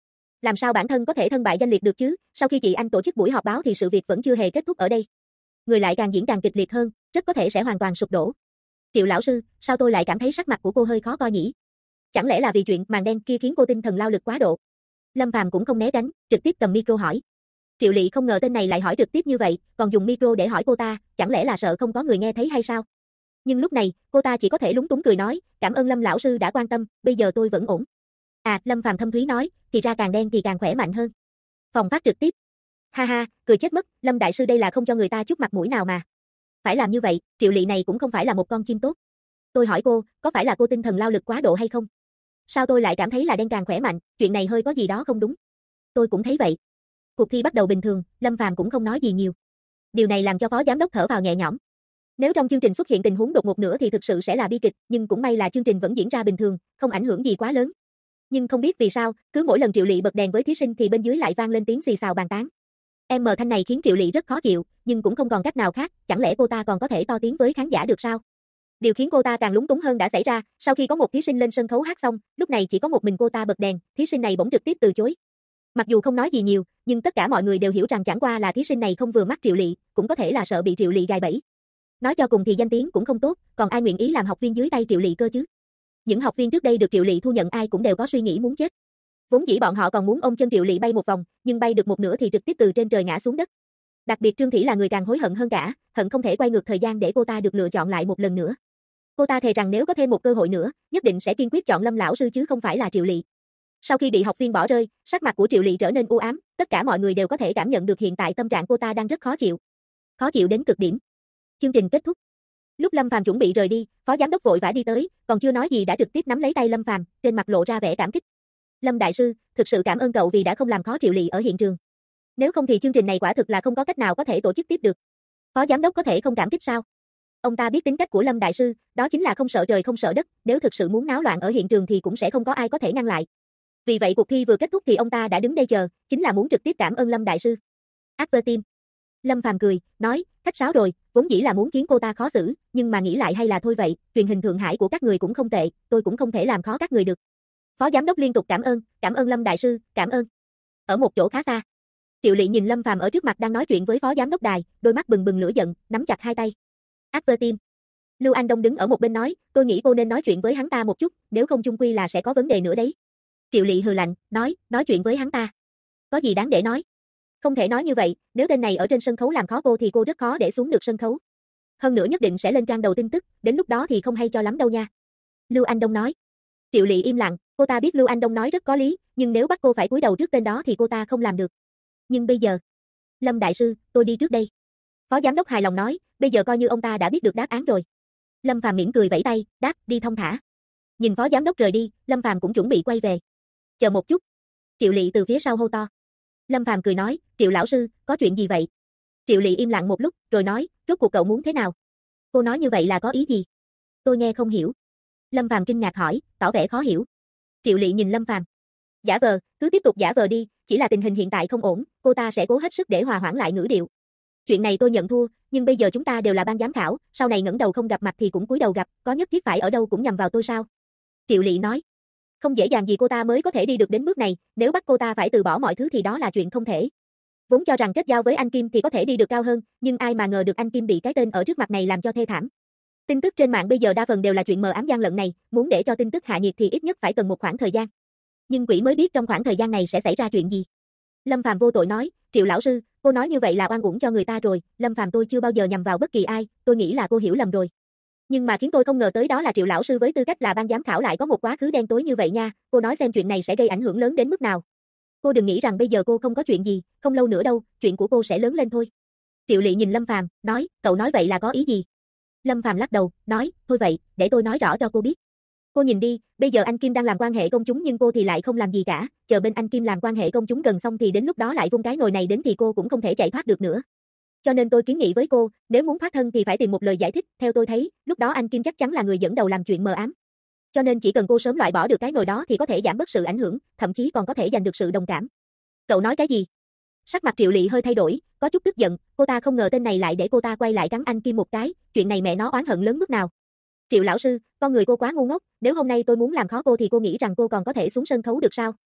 [SPEAKER 1] Làm sao bản thân có thể thân bại danh liệt được chứ, sau khi chị anh tổ chức buổi họp báo thì sự việc vẫn chưa hề kết thúc ở đây. Người lại càng diễn càng kịch liệt hơn, rất có thể sẽ hoàn toàn sụp đổ. Triệu lão sư, sao tôi lại cảm thấy sắc mặt của cô hơi khó coi nhỉ? Chẳng lẽ là vì chuyện màn đen kia khiến cô tinh thần lao lực quá độ? Lâm Phàm cũng không né tránh, trực tiếp cầm micro hỏi. Triệu Lị không ngờ tên này lại hỏi trực tiếp như vậy, còn dùng micro để hỏi cô ta, chẳng lẽ là sợ không có người nghe thấy hay sao? Nhưng lúc này, cô ta chỉ có thể lúng túng cười nói, cảm ơn Lâm lão sư đã quan tâm, bây giờ tôi vẫn ổn. À, Lâm Phàm thâm thúy nói, thì ra càng đen thì càng khỏe mạnh hơn. Phòng phát trực tiếp. Ha ha, cười chết mất, Lâm đại sư đây là không cho người ta chút mặt mũi nào mà. Phải làm như vậy, Triệu Lị này cũng không phải là một con chim tốt. Tôi hỏi cô, có phải là cô tinh thần lao lực quá độ hay không? Sao tôi lại cảm thấy là đen càng khỏe mạnh, chuyện này hơi có gì đó không đúng. Tôi cũng thấy vậy. Cuộc thi bắt đầu bình thường, Lâm Phàm cũng không nói gì nhiều. Điều này làm cho phó giám đốc thở vào nhẹ nhõm. Nếu trong chương trình xuất hiện tình huống đột ngột nữa thì thực sự sẽ là bi kịch, nhưng cũng may là chương trình vẫn diễn ra bình thường, không ảnh hưởng gì quá lớn. Nhưng không biết vì sao, cứ mỗi lần Triệu Lị bật đèn với thí sinh thì bên dưới lại vang lên tiếng xì xào bàn tán. M thanh này khiến Triệu Lị rất khó chịu, nhưng cũng không còn cách nào khác, chẳng lẽ cô ta còn có thể to tiếng với khán giả được sao? Điều khiến cô ta càng lúng túng hơn đã xảy ra, sau khi có một thí sinh lên sân khấu hát xong, lúc này chỉ có một mình cô ta bật đèn, thí sinh này bỗng trực tiếp từ chối. Mặc dù không nói gì nhiều, nhưng tất cả mọi người đều hiểu rằng chẳng qua là thí sinh này không vừa mắt Triệu Lị, cũng có thể là sợ bị Triệu Lị gài bẫy. Nói cho cùng thì danh tiếng cũng không tốt, còn ai nguyện ý làm học viên dưới tay Triệu Lị cơ chứ? Những học viên trước đây được Triệu Lị thu nhận ai cũng đều có suy nghĩ muốn chết. Vốn dĩ bọn họ còn muốn ôm chân Triệu Lị bay một vòng, nhưng bay được một nửa thì trực tiếp từ trên trời ngã xuống đất. Đặc biệt Trương Thỉ là người càng hối hận hơn cả, hận không thể quay ngược thời gian để cô ta được lựa chọn lại một lần nữa. Cô ta thề rằng nếu có thêm một cơ hội nữa, nhất định sẽ kiên quyết chọn Lâm lão sư chứ không phải là Triệu Lị. Sau khi bị học viên bỏ rơi, sắc mặt của Triệu Lị trở nên u ám, tất cả mọi người đều có thể cảm nhận được hiện tại tâm trạng cô ta đang rất khó chịu. Khó chịu đến cực điểm. Chương trình kết thúc. Lúc Lâm Phàm chuẩn bị rời đi, phó giám đốc vội vã đi tới, còn chưa nói gì đã trực tiếp nắm lấy tay Lâm Phàm, trên mặt lộ ra vẻ cảm kích. Lâm đại sư, thực sự cảm ơn cậu vì đã không làm khó Triệu Lị ở hiện trường. Nếu không thì chương trình này quả thực là không có cách nào có thể tổ chức tiếp được. Phó giám đốc có thể không cảm kích sao? Ông ta biết tính cách của Lâm đại sư, đó chính là không sợ trời không sợ đất, nếu thực sự muốn náo loạn ở hiện trường thì cũng sẽ không có ai có thể ngăn lại. Vì vậy cuộc thi vừa kết thúc thì ông ta đã đứng đây chờ, chính là muốn trực tiếp cảm ơn Lâm đại sư. Advertime. Lâm Phàm cười, nói, khách sáo rồi, vốn dĩ là muốn khiến cô ta khó xử, nhưng mà nghĩ lại hay là thôi vậy, truyền hình Thượng Hải của các người cũng không tệ, tôi cũng không thể làm khó các người được. Phó giám đốc liên tục cảm ơn Lâm đại sư, cảm ơn. Ở một chỗ khá xa, Triệu Lị nhìn Lâm Phàm ở trước mặt đang nói chuyện với phó giám đốc đài, đôi mắt bừng bừng lửa giận, nắm chặt hai tay. Advertime. Lưu Anh Đông đứng ở một bên nói, tôi nghĩ cô nên nói chuyện với hắn ta một chút, nếu không chung quy là sẽ có vấn đề nữa đấy. Triệu Lị hừ lạnh, nói chuyện với hắn ta. Có gì đáng để nói? Không thể nói như vậy, nếu tên này ở trên sân khấu làm khó cô thì cô rất khó để xuống được sân khấu. Hơn nữa nhất định sẽ lên trang đầu tin tức, đến lúc đó thì không hay cho lắm đâu nha. Lưu Anh Đông nói. Triệu Lị im lặng, cô ta biết Lưu Anh Đông nói rất có lý, nhưng nếu bắt cô phải cúi đầu trước tên đó thì cô ta không làm được. Nhưng bây giờ, Lâm đại sư, tôi đi trước đây. Phó giám đốc hài lòng nói, bây giờ coi như ông ta đã biết được đáp án rồi. Lâm Phàm mỉm cười vẫy tay, đáp, đi thong thả. Nhìn phó giám đốc rời đi, Lâm Phàm cũng chuẩn bị quay về. Chờ một chút. Triệu Lị từ phía sau hô to. Lâm Phàm cười nói, Triệu lão sư, có chuyện gì vậy? Triệu Lị im lặng một lúc, rồi nói, rốt cuộc cậu muốn thế nào? Cô nói như vậy là có ý gì? Tôi nghe không hiểu. Lâm Phàm kinh ngạc hỏi, tỏ vẻ khó hiểu. Triệu Lị nhìn Lâm Phàm. Giả vờ, cứ tiếp tục giả vờ đi, chỉ là tình hình hiện tại không ổn, cô ta sẽ cố hết sức để hòa hoãn lại ngữ điệu. Chuyện này tôi nhận thua, nhưng bây giờ chúng ta đều là ban giám khảo, sau này ngẩng đầu không gặp mặt thì cũng cúi đầu gặp, có nhất thiết phải ở đâu cũng nhằm vào tôi sao? Triệu Lị nói. Không dễ dàng gì cô ta mới có thể đi được đến bước này, nếu bắt cô ta phải từ bỏ mọi thứ thì đó là chuyện không thể. Vốn cho rằng kết giao với anh Kim thì có thể đi được cao hơn, nhưng ai mà ngờ được anh Kim bị cái tên ở trước mặt này làm cho thê thảm. Tin tức trên mạng bây giờ đa phần đều là chuyện mờ ám gian lận này, muốn để cho tin tức hạ nhiệt thì ít nhất phải cần một khoảng thời gian. Nhưng quỷ mới biết trong khoảng thời gian này sẽ xảy ra chuyện gì. Lâm Phàm vô tội nói, Triệu lão sư, cô nói như vậy là oan uổng cho người ta rồi, Lâm Phàm tôi chưa bao giờ nhằm vào bất kỳ ai, tôi nghĩ là cô hiểu lầm rồi. Nhưng mà khiến tôi không ngờ tới đó là Triệu lão sư với tư cách là ban giám khảo lại có một quá khứ đen tối như vậy nha, cô nói xem chuyện này sẽ gây ảnh hưởng lớn đến mức nào. Cô đừng nghĩ rằng bây giờ cô không có chuyện gì, không lâu nữa đâu, chuyện của cô sẽ lớn lên thôi. Triệu Lị nhìn Lâm Phàm, nói, cậu nói vậy là có ý gì? Lâm Phàm lắc đầu, nói, thôi vậy, để tôi nói rõ cho cô biết. Cô nhìn đi, bây giờ anh Kim đang làm quan hệ công chúng nhưng cô thì lại không làm gì cả, chờ bên anh Kim làm quan hệ công chúng gần xong thì đến lúc đó lại vung cái nồi này đến thì cô cũng không thể chạy thoát được nữa. Cho nên tôi kiến nghị với cô, nếu muốn thoát thân thì phải tìm một lời giải thích, theo tôi thấy, lúc đó anh Kim chắc chắn là người dẫn đầu làm chuyện mờ ám. Cho nên chỉ cần cô sớm loại bỏ được cái nồi đó thì có thể giảm bớt sự ảnh hưởng, thậm chí còn có thể giành được sự đồng cảm. Cậu nói cái gì? Sắc mặt Triệu Lị hơi thay đổi, có chút tức giận, cô ta không ngờ tên này lại để cô ta quay lại cắn anh Kim một cái, chuyện này mẹ nó oán hận lớn mức nào. Triệu lão sư, con người cô quá ngu ngốc, nếu hôm nay tôi muốn làm khó cô thì cô nghĩ rằng cô còn có thể xuống sân khấu được sao?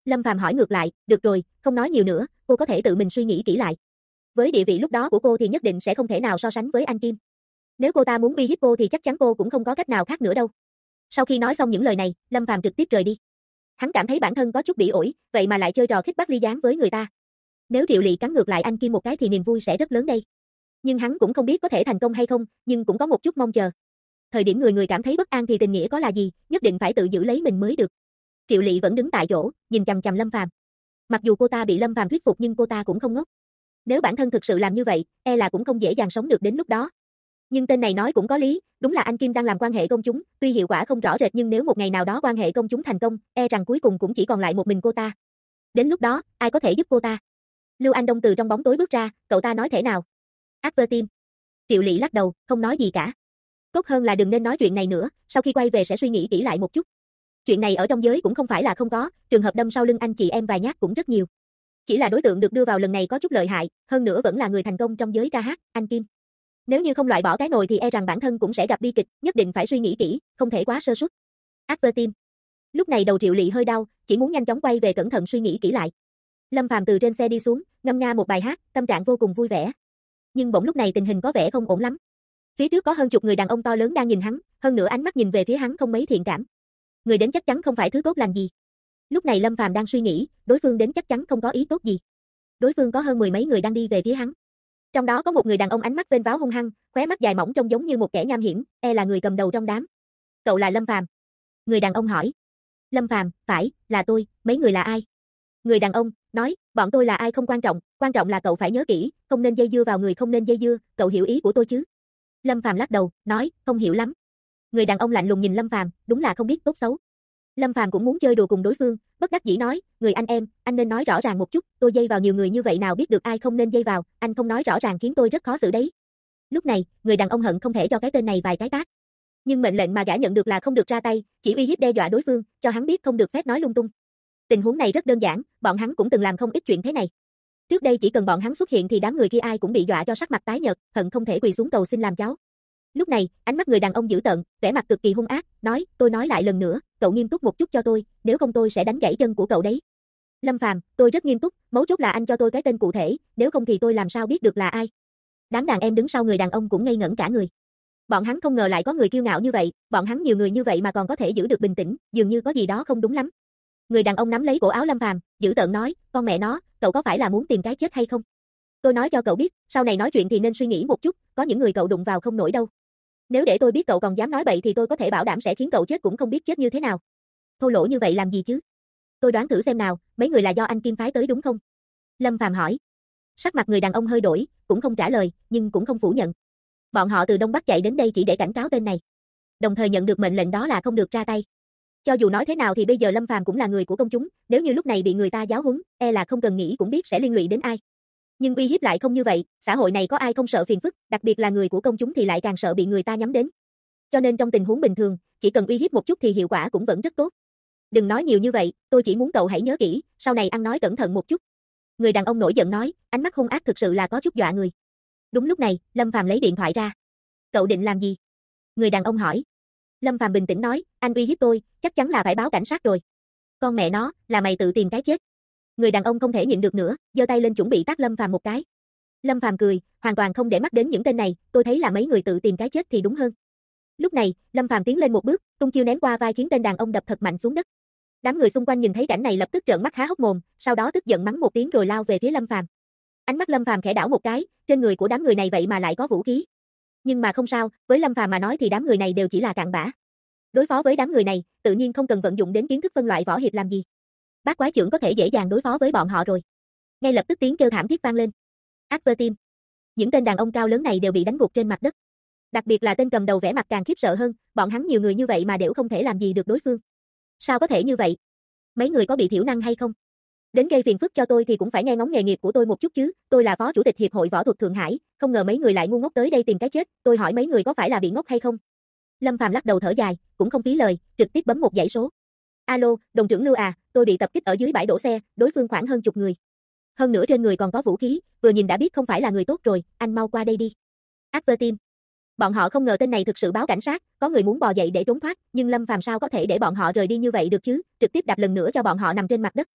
[SPEAKER 1] Lâm Phàm hỏi ngược lại, được rồi, không nói nhiều nữa, cô có thể tự mình suy nghĩ kỹ lại. Với địa vị lúc đó của cô thì nhất định sẽ không thể nào so sánh với anh Kim. Nếu cô ta muốn uy hiếp cô thì chắc chắn cô cũng không có cách nào khác nữa đâu. Sau khi nói xong những lời này, Lâm Phàm trực tiếp rời đi. Hắn cảm thấy bản thân có chút bị ổi, vậy mà lại chơi trò khích bắt ly gián với người ta. Nếu Triệu Lị cắn ngược lại anh Kim một cái thì niềm vui sẽ rất lớn đây. Nhưng hắn cũng không biết có thể thành công hay không, nhưng cũng có một chút mong chờ. Thời điểm người người cảm thấy bất an thì tình nghĩa có là gì, nhất định phải tự giữ lấy mình mới được. Triệu Lị vẫn đứng tại chỗ, nhìn chằm chằm Lâm Phàm. Mặc dù cô ta bị Lâm Phàm thuyết phục nhưng cô ta cũng không ngốc. Nếu bản thân thực sự làm như vậy, e là cũng không dễ dàng sống được đến lúc đó. Nhưng tên này nói cũng có lý, đúng là anh Kim đang làm quan hệ công chúng, tuy hiệu quả không rõ rệt nhưng nếu một ngày nào đó quan hệ công chúng thành công, e rằng cuối cùng cũng chỉ còn lại một mình cô ta. Đến lúc đó, ai có thể giúp cô ta? Lưu Anh Đông từ trong bóng tối bước ra, cậu ta nói thế nào? Advertim. Triệu Lị lắc đầu, không nói gì cả. Tốt hơn là đừng nên nói chuyện này nữa, sau khi quay về sẽ suy nghĩ kỹ lại một chút. Chuyện này ở trong giới cũng không phải là không có, trường hợp đâm sau lưng anh chị em vài nhát cũng rất nhiều. Chỉ là đối tượng được đưa vào lần này có chút lợi hại, hơn nữa vẫn là người thành công trong giới ca hát, anh Kim. Nếu như không loại bỏ cái nồi thì e rằng bản thân cũng sẽ gặp bi kịch, nhất định phải suy nghĩ kỹ, không thể quá sơ suất. Advertim. Lúc này đầu Triệu Lị hơi đau, chỉ muốn nhanh chóng quay về cẩn thận suy nghĩ kỹ lại. Lâm Phàm từ trên xe đi xuống, ngâm nga một bài hát, tâm trạng vô cùng vui vẻ. Nhưng bỗng lúc này tình hình có vẻ không ổn lắm. Phía trước có hơn chục người đàn ông to lớn đang nhìn hắn, hơn nữa ánh mắt nhìn về phía hắn không mấy thiện cảm. Người đến chắc chắn không phải thứ tốt lành gì. Lúc này Lâm Phàm đang suy nghĩ, đối phương đến chắc chắn không có ý tốt gì. Đối phương có hơn mười mấy người đang đi về phía hắn. Trong đó có một người đàn ông ánh mắt vênh váo hung hăng, khóe mắt dài mỏng trông giống như một kẻ nham hiểm, e là người cầm đầu trong đám. Cậu là Lâm Phàm? Người đàn ông hỏi. Lâm Phàm, phải, là tôi, mấy người là ai? Người đàn ông nói, bọn tôi là ai không quan trọng là cậu phải nhớ kỹ, không nên dây dưa vào người không nên dây dưa, cậu hiểu ý của tôi chứ? Lâm Phàm lắc đầu, nói, không hiểu lắm. Người đàn ông lạnh lùng nhìn Lâm Phàm, đúng là không biết tốt xấu. Lâm Phàm cũng muốn chơi đùa cùng đối phương, bất đắc dĩ nói, người anh em, anh nên nói rõ ràng một chút, tôi dây vào nhiều người như vậy nào biết được ai không nên dây vào, anh không nói rõ ràng khiến tôi rất khó xử đấy. Lúc này, người đàn ông hận không thể cho cái tên này vài cái tát. Nhưng mệnh lệnh mà gã nhận được là không được ra tay, chỉ uy hiếp đe dọa đối phương, cho hắn biết không được phép nói lung tung. Tình huống này rất đơn giản, bọn hắn cũng từng làm không ít chuyện thế này. Trước đây chỉ cần bọn hắn xuất hiện thì đám người kia ai cũng bị dọa cho sắc mặt tái nhợt, hận không thể quỳ xuống cầu xin làm cháu. Lúc này, ánh mắt người đàn ông dữ tợn, vẻ mặt cực kỳ hung ác, nói, tôi nói lại lần nữa, cậu nghiêm túc một chút cho tôi, nếu không tôi sẽ đánh gãy chân của cậu đấy. Lâm Phàm, tôi rất nghiêm túc, mấu chốt là anh cho tôi cái tên cụ thể, nếu không thì tôi làm sao biết được là ai. Đám đàn em đứng sau người đàn ông cũng ngây ngẩn cả người. Bọn hắn không ngờ lại có người kiêu ngạo như vậy, bọn hắn nhiều người như vậy mà còn có thể giữ được bình tĩnh, dường như có gì đó không đúng lắm. Người đàn ông nắm lấy cổ áo Lâm Phàm, dữ tợn nói, con mẹ nó, cậu có phải là muốn tìm cái chết hay không? Tôi nói cho cậu biết, sau này nói chuyện thì nên suy nghĩ một chút, có những người cậu đụng vào không nổi đâu. Nếu để tôi biết cậu còn dám nói bậy thì tôi có thể bảo đảm sẽ khiến cậu chết cũng không biết chết như thế nào. Thô lỗ như vậy làm gì chứ? Tôi đoán thử xem nào, mấy người là do anh Kim phái tới đúng không? Lâm Phàm hỏi. Sắc mặt người đàn ông hơi đổi, cũng không trả lời, nhưng cũng không phủ nhận. Bọn họ từ Đông Bắc chạy đến đây chỉ để cảnh cáo tên này. Đồng thời nhận được mệnh lệnh đó là không được ra tay. Cho dù nói thế nào thì bây giờ Lâm Phàm cũng là người của công chúng, nếu như lúc này bị người ta giáo huấn, e là không cần nghĩ cũng biết sẽ liên lụy đến ai. Nhưng uy hiếp lại không như vậy, xã hội này có ai không sợ phiền phức, đặc biệt là người của công chúng thì lại càng sợ bị người ta nhắm đến. Cho nên trong tình huống bình thường, chỉ cần uy hiếp một chút thì hiệu quả cũng vẫn rất tốt. Đừng nói nhiều như vậy, tôi chỉ muốn cậu hãy nhớ kỹ, sau này ăn nói cẩn thận một chút. Người đàn ông nổi giận nói, ánh mắt hung ác thực sự là có chút dọa người. Đúng lúc này, Lâm Phàm lấy điện thoại ra. Cậu định làm gì? Người đàn ông hỏi. Lâm Phàm bình tĩnh nói, anh uy hiếp tôi, chắc chắn là phải báo cảnh sát rồi. Con mẹ nó, là mày tự tìm cái chết. Người đàn ông không thể nhịn được nữa, giơ tay lên chuẩn bị tát Lâm Phàm một cái. Lâm Phàm cười, hoàn toàn không để mắt đến những tên này, tôi thấy là mấy người tự tìm cái chết thì đúng hơn. Lúc này, Lâm Phàm tiến lên một bước, tung chiêu ném qua vai khiến tên đàn ông đập thật mạnh xuống đất. Đám người xung quanh nhìn thấy cảnh này lập tức trợn mắt há hốc mồm, sau đó tức giận mắng một tiếng rồi lao về phía Lâm Phàm. Ánh mắt Lâm Phàm khẽ đảo một cái, trên người của đám người này vậy mà lại có vũ khí. Nhưng mà không sao, với Lâm Phàm mà nói thì đám người này đều chỉ là cặn bã. Đối phó với đám người này, tự nhiên không cần vận dụng đến kiến thức phân loại võ hiệp làm gì. Bác quái trưởng có thể dễ dàng đối phó với bọn họ rồi. Ngay lập tức tiếng kêu thảm thiết vang lên. Advertim. Những tên đàn ông cao lớn này đều bị đánh gục trên mặt đất. Đặc biệt là tên cầm đầu vẻ mặt càng khiếp sợ hơn, bọn hắn nhiều người như vậy mà đều không thể làm gì được đối phương. Sao có thể như vậy? Mấy người có bị thiểu năng hay không? Đến gây phiền phức cho tôi thì cũng phải nghe ngóng nghề nghiệp của tôi một chút chứ, tôi là phó chủ tịch hiệp hội võ thuật Thượng Hải, không ngờ mấy người lại ngu ngốc tới đây tìm cái chết, tôi hỏi mấy người có phải là bị ngốc hay không? Lâm Phàm lắc đầu thở dài, cũng không phí lời, trực tiếp bấm một dãy số. Alo, đồng trưởng Lưu à, tôi bị tập kích ở dưới bãi đổ xe, đối phương khoảng hơn chục người. Hơn nữa trên người còn có vũ khí, vừa nhìn đã biết không phải là người tốt rồi, anh mau qua đây đi. Advertim. Bọn họ không ngờ tên này thực sự báo cảnh sát, có người muốn bò dậy để trốn thoát, nhưng Lâm Phàm sao có thể để bọn họ rời đi như vậy được chứ, trực tiếp đạp lần nữa cho bọn họ nằm trên mặt đất.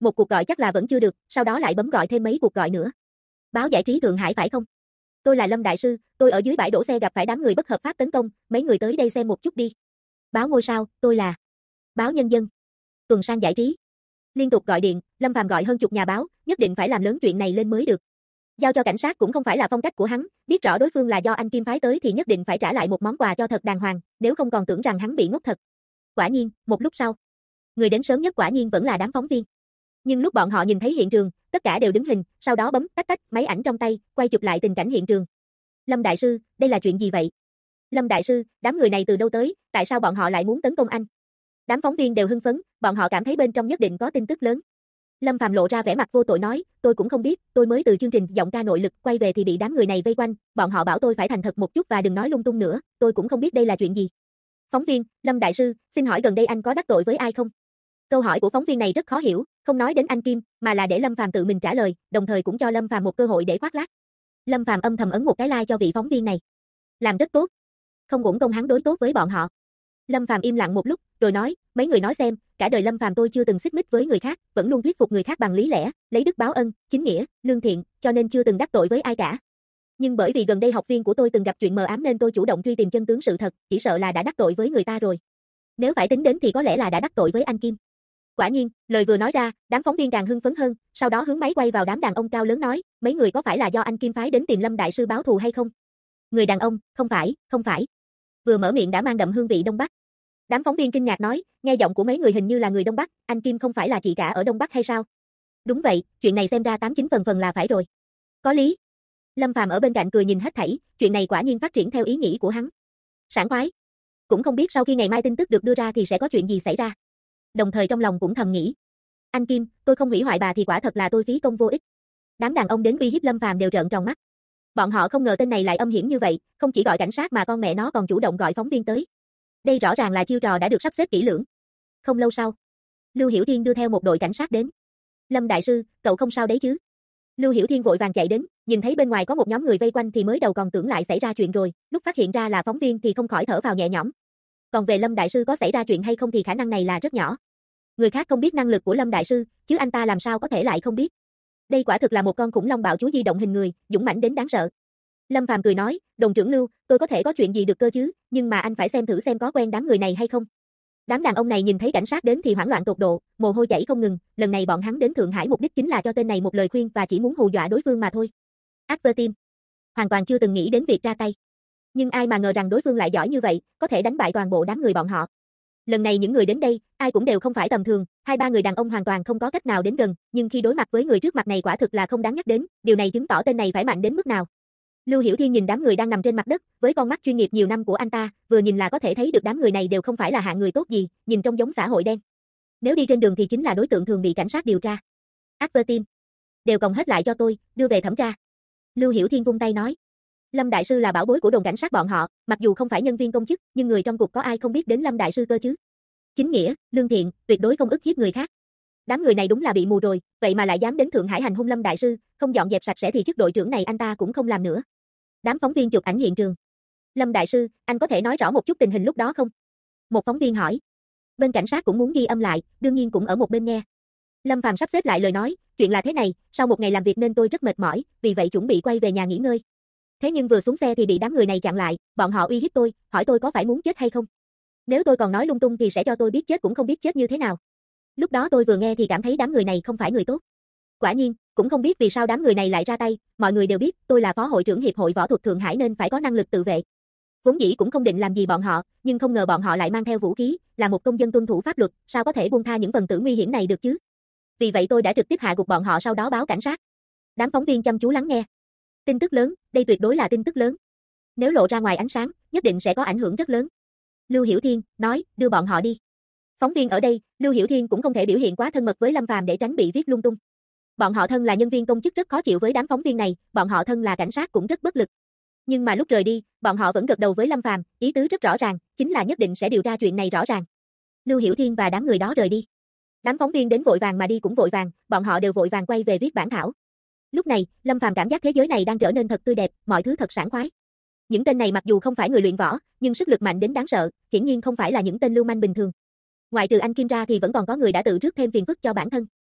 [SPEAKER 1] một cuộc gọi chắc là vẫn chưa được, sau đó lại bấm gọi thêm mấy cuộc gọi nữa. Báo giải trí Thượng Hải phải không? Tôi là Lâm đại sư, tôi ở dưới bãi đổ xe gặp phải đám người bất hợp pháp tấn công, mấy người tới đây xem một chút đi. Báo Ngôi Sao, tôi là Báo Nhân dân. Tuần San Giải trí. Liên tục gọi điện, Lâm Phàm gọi hơn chục nhà báo, nhất định phải làm lớn chuyện này lên mới được. Giao cho cảnh sát cũng không phải là phong cách của hắn, biết rõ đối phương là do anh Kim phái tới thì nhất định phải trả lại một món quà cho thật đàng hoàng, nếu không còn tưởng rằng hắn bị ngốc thật. Quả nhiên, một lúc sau, người đến sớm nhất quả nhiên vẫn là đám phóng viên. Nhưng lúc bọn họ nhìn thấy hiện trường, tất cả đều đứng hình, sau đó bấm tách tách máy ảnh trong tay, quay chụp lại tình cảnh hiện trường. Lâm đại sư, đây là chuyện gì vậy? Lâm đại sư, đám người này từ đâu tới, tại sao bọn họ lại muốn tấn công anh? Đám phóng viên đều hưng phấn, bọn họ cảm thấy bên trong nhất định có tin tức lớn. Lâm Phàm lộ ra vẻ mặt vô tội nói, tôi cũng không biết, tôi mới từ chương trình giọng ca nội lực quay về thì bị đám người này vây quanh, bọn họ bảo tôi phải thành thật một chút và đừng nói lung tung nữa, tôi cũng không biết đây là chuyện gì. Phóng viên, Lâm đại sư, xin hỏi gần đây anh có đắc tội với ai không? Câu hỏi của phóng viên này rất khó hiểu, không nói đến anh Kim, mà là để Lâm Phàm tự mình trả lời, đồng thời cũng cho Lâm Phàm một cơ hội để khoác lác. Lâm Phàm âm thầm ấn một cái like cho vị phóng viên này. Làm rất tốt. Không uổng công hắn đối tốt với bọn họ. Lâm Phàm im lặng một lúc, rồi nói, mấy người nói xem, cả đời Lâm Phàm tôi chưa từng xích mích với người khác, vẫn luôn thuyết phục người khác bằng lý lẽ, lấy đức báo ân, chính nghĩa, lương thiện, cho nên chưa từng đắc tội với ai cả. Nhưng bởi vì gần đây học viên của tôi từng gặp chuyện mờ ám nên tôi chủ động truy tìm chân tướng sự thật, chỉ sợ là đã đắc tội với người ta rồi. Nếu phải tính đến thì có lẽ là đã đắc tội với anh Kim. Quả nhiên, lời vừa nói ra, đám phóng viên càng hưng phấn hơn, sau đó hướng máy quay vào đám đàn ông cao lớn nói, mấy người có phải là do anh Kim phái đến tìm Lâm đại sư báo thù hay không? Người đàn ông, không phải, không phải. Vừa mở miệng đã mang đậm hương vị Đông Bắc. Đám phóng viên kinh ngạc nói, nghe giọng của mấy người hình như là người Đông Bắc, anh Kim không phải là chị cả ở Đông Bắc hay sao? Đúng vậy, chuyện này xem ra 89% là phải rồi. Có lý. Lâm Phàm ở bên cạnh cười nhìn hết thảy, chuyện này quả nhiên phát triển theo ý nghĩ của hắn. Sảng khoái. Cũng không biết sau khi ngày mai tin tức được đưa ra thì sẽ có chuyện gì xảy ra. Đồng thời trong lòng cũng thầm nghĩ. Anh Kim, tôi không hủy hoại bà thì quả thật là tôi phí công vô ích. Đám đàn ông đến uy hiếp Lâm Phàm đều trợn tròn mắt. Bọn họ không ngờ tên này lại âm hiểm như vậy, không chỉ gọi cảnh sát mà con mẹ nó còn chủ động gọi phóng viên tới. Đây rõ ràng là chiêu trò đã được sắp xếp kỹ lưỡng. Không lâu sau, Lưu Hiểu Thiên đưa theo một đội cảnh sát đến. Lâm đại sư, cậu không sao đấy chứ? Lưu Hiểu Thiên vội vàng chạy đến, nhìn thấy bên ngoài có một nhóm người vây quanh thì mới đầu còn tưởng lại xảy ra chuyện rồi, lúc phát hiện ra là phóng viên thì không khỏi thở phào nhẹ nhõm. Còn về Lâm đại sư có xảy ra chuyện hay không thì khả năng này là rất nhỏ. Người khác không biết năng lực của Lâm đại sư, chứ anh ta làm sao có thể lại không biết. Đây quả thực là một con khủng long bạo chúa di động hình người, dũng mãnh đến đáng sợ. Lâm Phàm cười nói, đồng trưởng Lưu, tôi có thể có chuyện gì được cơ chứ, nhưng mà anh phải xem thử xem có quen đám người này hay không. Đám đàn ông này nhìn thấy cảnh sát đến thì hoảng loạn tột độ, mồ hôi chảy không ngừng, lần này bọn hắn đến Thượng Hải mục đích chính là cho tên này một lời khuyên và chỉ muốn hù dọa đối phương mà thôi. Advertim hoàn toàn chưa từng nghĩ đến việc ra tay. Nhưng ai mà ngờ rằng đối phương lại giỏi như vậy, có thể đánh bại toàn bộ đám người bọn họ. Lần này những người đến đây, ai cũng đều không phải tầm thường, 2-3 người đàn ông hoàn toàn không có cách nào đến gần, nhưng khi đối mặt với người trước mặt này quả thực là không đáng nhắc đến, điều này chứng tỏ tên này phải mạnh đến mức nào. Lưu Hiểu Thiên nhìn đám người đang nằm trên mặt đất, với con mắt chuyên nghiệp nhiều năm của anh ta, vừa nhìn là có thể thấy được đám người này đều không phải là hạng người tốt gì, nhìn trông giống xã hội đen. Nếu đi trên đường thì chính là đối tượng thường bị cảnh sát điều tra. Advertim, đều còng hết lại cho tôi, đưa về thẩm tra. Lưu Hiểu Thiên vung tay nói. Lâm đại sư là bảo bối của đồn cảnh sát bọn họ, mặc dù không phải nhân viên công chức, nhưng người trong cục có ai không biết đến Lâm đại sư cơ chứ? Chính nghĩa, lương thiện, tuyệt đối không ức hiếp người khác. Đám người này đúng là bị mù rồi, vậy mà lại dám đến Thượng Hải hành hung Lâm đại sư, không dọn dẹp sạch sẽ thì chức đội trưởng này anh ta cũng không làm nữa. Đám phóng viên chụp ảnh hiện trường. Lâm đại sư, anh có thể nói rõ một chút tình hình lúc đó không? Một phóng viên hỏi. Bên cảnh sát cũng muốn ghi âm lại, đương nhiên cũng ở một bên nghe. Lâm Phàm sắp xếp lại lời nói, chuyện là thế này, sau một ngày làm việc nên tôi rất mệt mỏi, vì vậy chuẩn bị quay về nhà nghỉ ngơi. Thế nhưng vừa xuống xe thì bị đám người này chặn lại, bọn họ uy hiếp tôi, hỏi tôi có phải muốn chết hay không. Nếu tôi còn nói lung tung thì sẽ cho tôi biết chết cũng không biết chết như thế nào. Lúc đó tôi vừa nghe thì cảm thấy đám người này không phải người tốt. Quả nhiên, cũng không biết vì sao đám người này lại ra tay, mọi người đều biết tôi là phó hội trưởng Hiệp hội Võ thuật Thượng Hải nên phải có năng lực tự vệ. Vốn dĩ cũng không định làm gì bọn họ, nhưng không ngờ bọn họ lại mang theo vũ khí, là một công dân tuân thủ pháp luật, sao có thể buông tha những phần tử nguy hiểm này được chứ? Vì vậy tôi đã trực tiếp hạ gục bọn họ sau đó báo cảnh sát. Đám phóng viên chăm chú lắng nghe. Tin tức lớn, đây tuyệt đối là tin tức lớn. Nếu lộ ra ngoài ánh sáng, nhất định sẽ có ảnh hưởng rất lớn. Lưu Hiểu Thiên nói, đưa bọn họ đi. Phóng viên ở đây, Lưu Hiểu Thiên cũng không thể biểu hiện quá thân mật với Lâm Phàm để tránh bị viết lung tung. Bọn họ thân là nhân viên công chức rất khó chịu với đám phóng viên này, bọn họ thân là cảnh sát cũng rất bất lực. Nhưng mà lúc rời đi, bọn họ vẫn gật đầu với Lâm Phàm, ý tứ rất rõ ràng, chính là nhất định sẽ điều tra chuyện này rõ ràng. Lưu Hiểu Thiên và đám người đó rời đi. Đám phóng viên đến vội vàng mà đi cũng vội vàng, bọn họ đều vội vàng quay về viết bản thảo. Lúc này, Lâm Phàm cảm giác thế giới này đang trở nên thật tươi đẹp, mọi thứ thật sảng khoái. Những tên này mặc dù không phải người luyện võ, nhưng sức lực mạnh đến đáng sợ, hiển nhiên không phải là những tên lưu manh bình thường. Ngoại trừ anh Kim ra thì vẫn còn có người đã tự rước thêm phiền phức cho bản thân.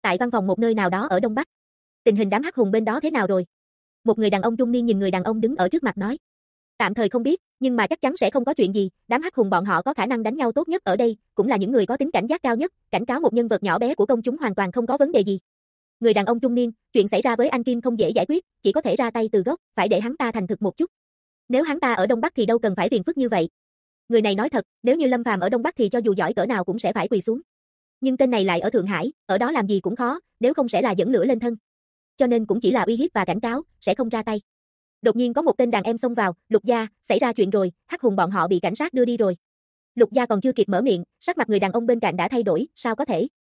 [SPEAKER 1] Tại văn phòng một nơi nào đó ở Đông Bắc. Tình hình đám hắc hùng bên đó thế nào rồi? Một người đàn ông trung niên nhìn người đàn ông đứng ở trước mặt nói. Tạm thời không biết, nhưng mà chắc chắn sẽ không có chuyện gì, đám hắc hùng bọn họ có khả năng đánh nhau tốt nhất ở đây, cũng là những người có tính cảnh giác cao nhất, cảnh cáo một nhân vật nhỏ bé của công chúng hoàn toàn không có vấn đề gì. Người đàn ông trung niên, chuyện xảy ra với anh Kim không dễ giải quyết, chỉ có thể ra tay từ gốc, phải để hắn ta thành thực một chút. Nếu hắn ta ở Đông Bắc thì đâu cần phải phiền phức như vậy. Người này nói thật, nếu như Lâm Phàm ở Đông Bắc thì cho dù giỏi cỡ nào cũng sẽ phải quỳ xuống. Nhưng tên này lại ở Thượng Hải, ở đó làm gì cũng khó, nếu không sẽ là dẫn lửa lên thân. Cho nên cũng chỉ là uy hiếp và cảnh cáo, sẽ không ra tay. Đột nhiên có một tên đàn em xông vào, Lục gia, xảy ra chuyện rồi, hắc hùng bọn họ bị cảnh sát đưa đi rồi. Lục gia còn chưa kịp mở miệng, sắc mặt người đàn ông bên cạnh đã thay đổi, sao có thể?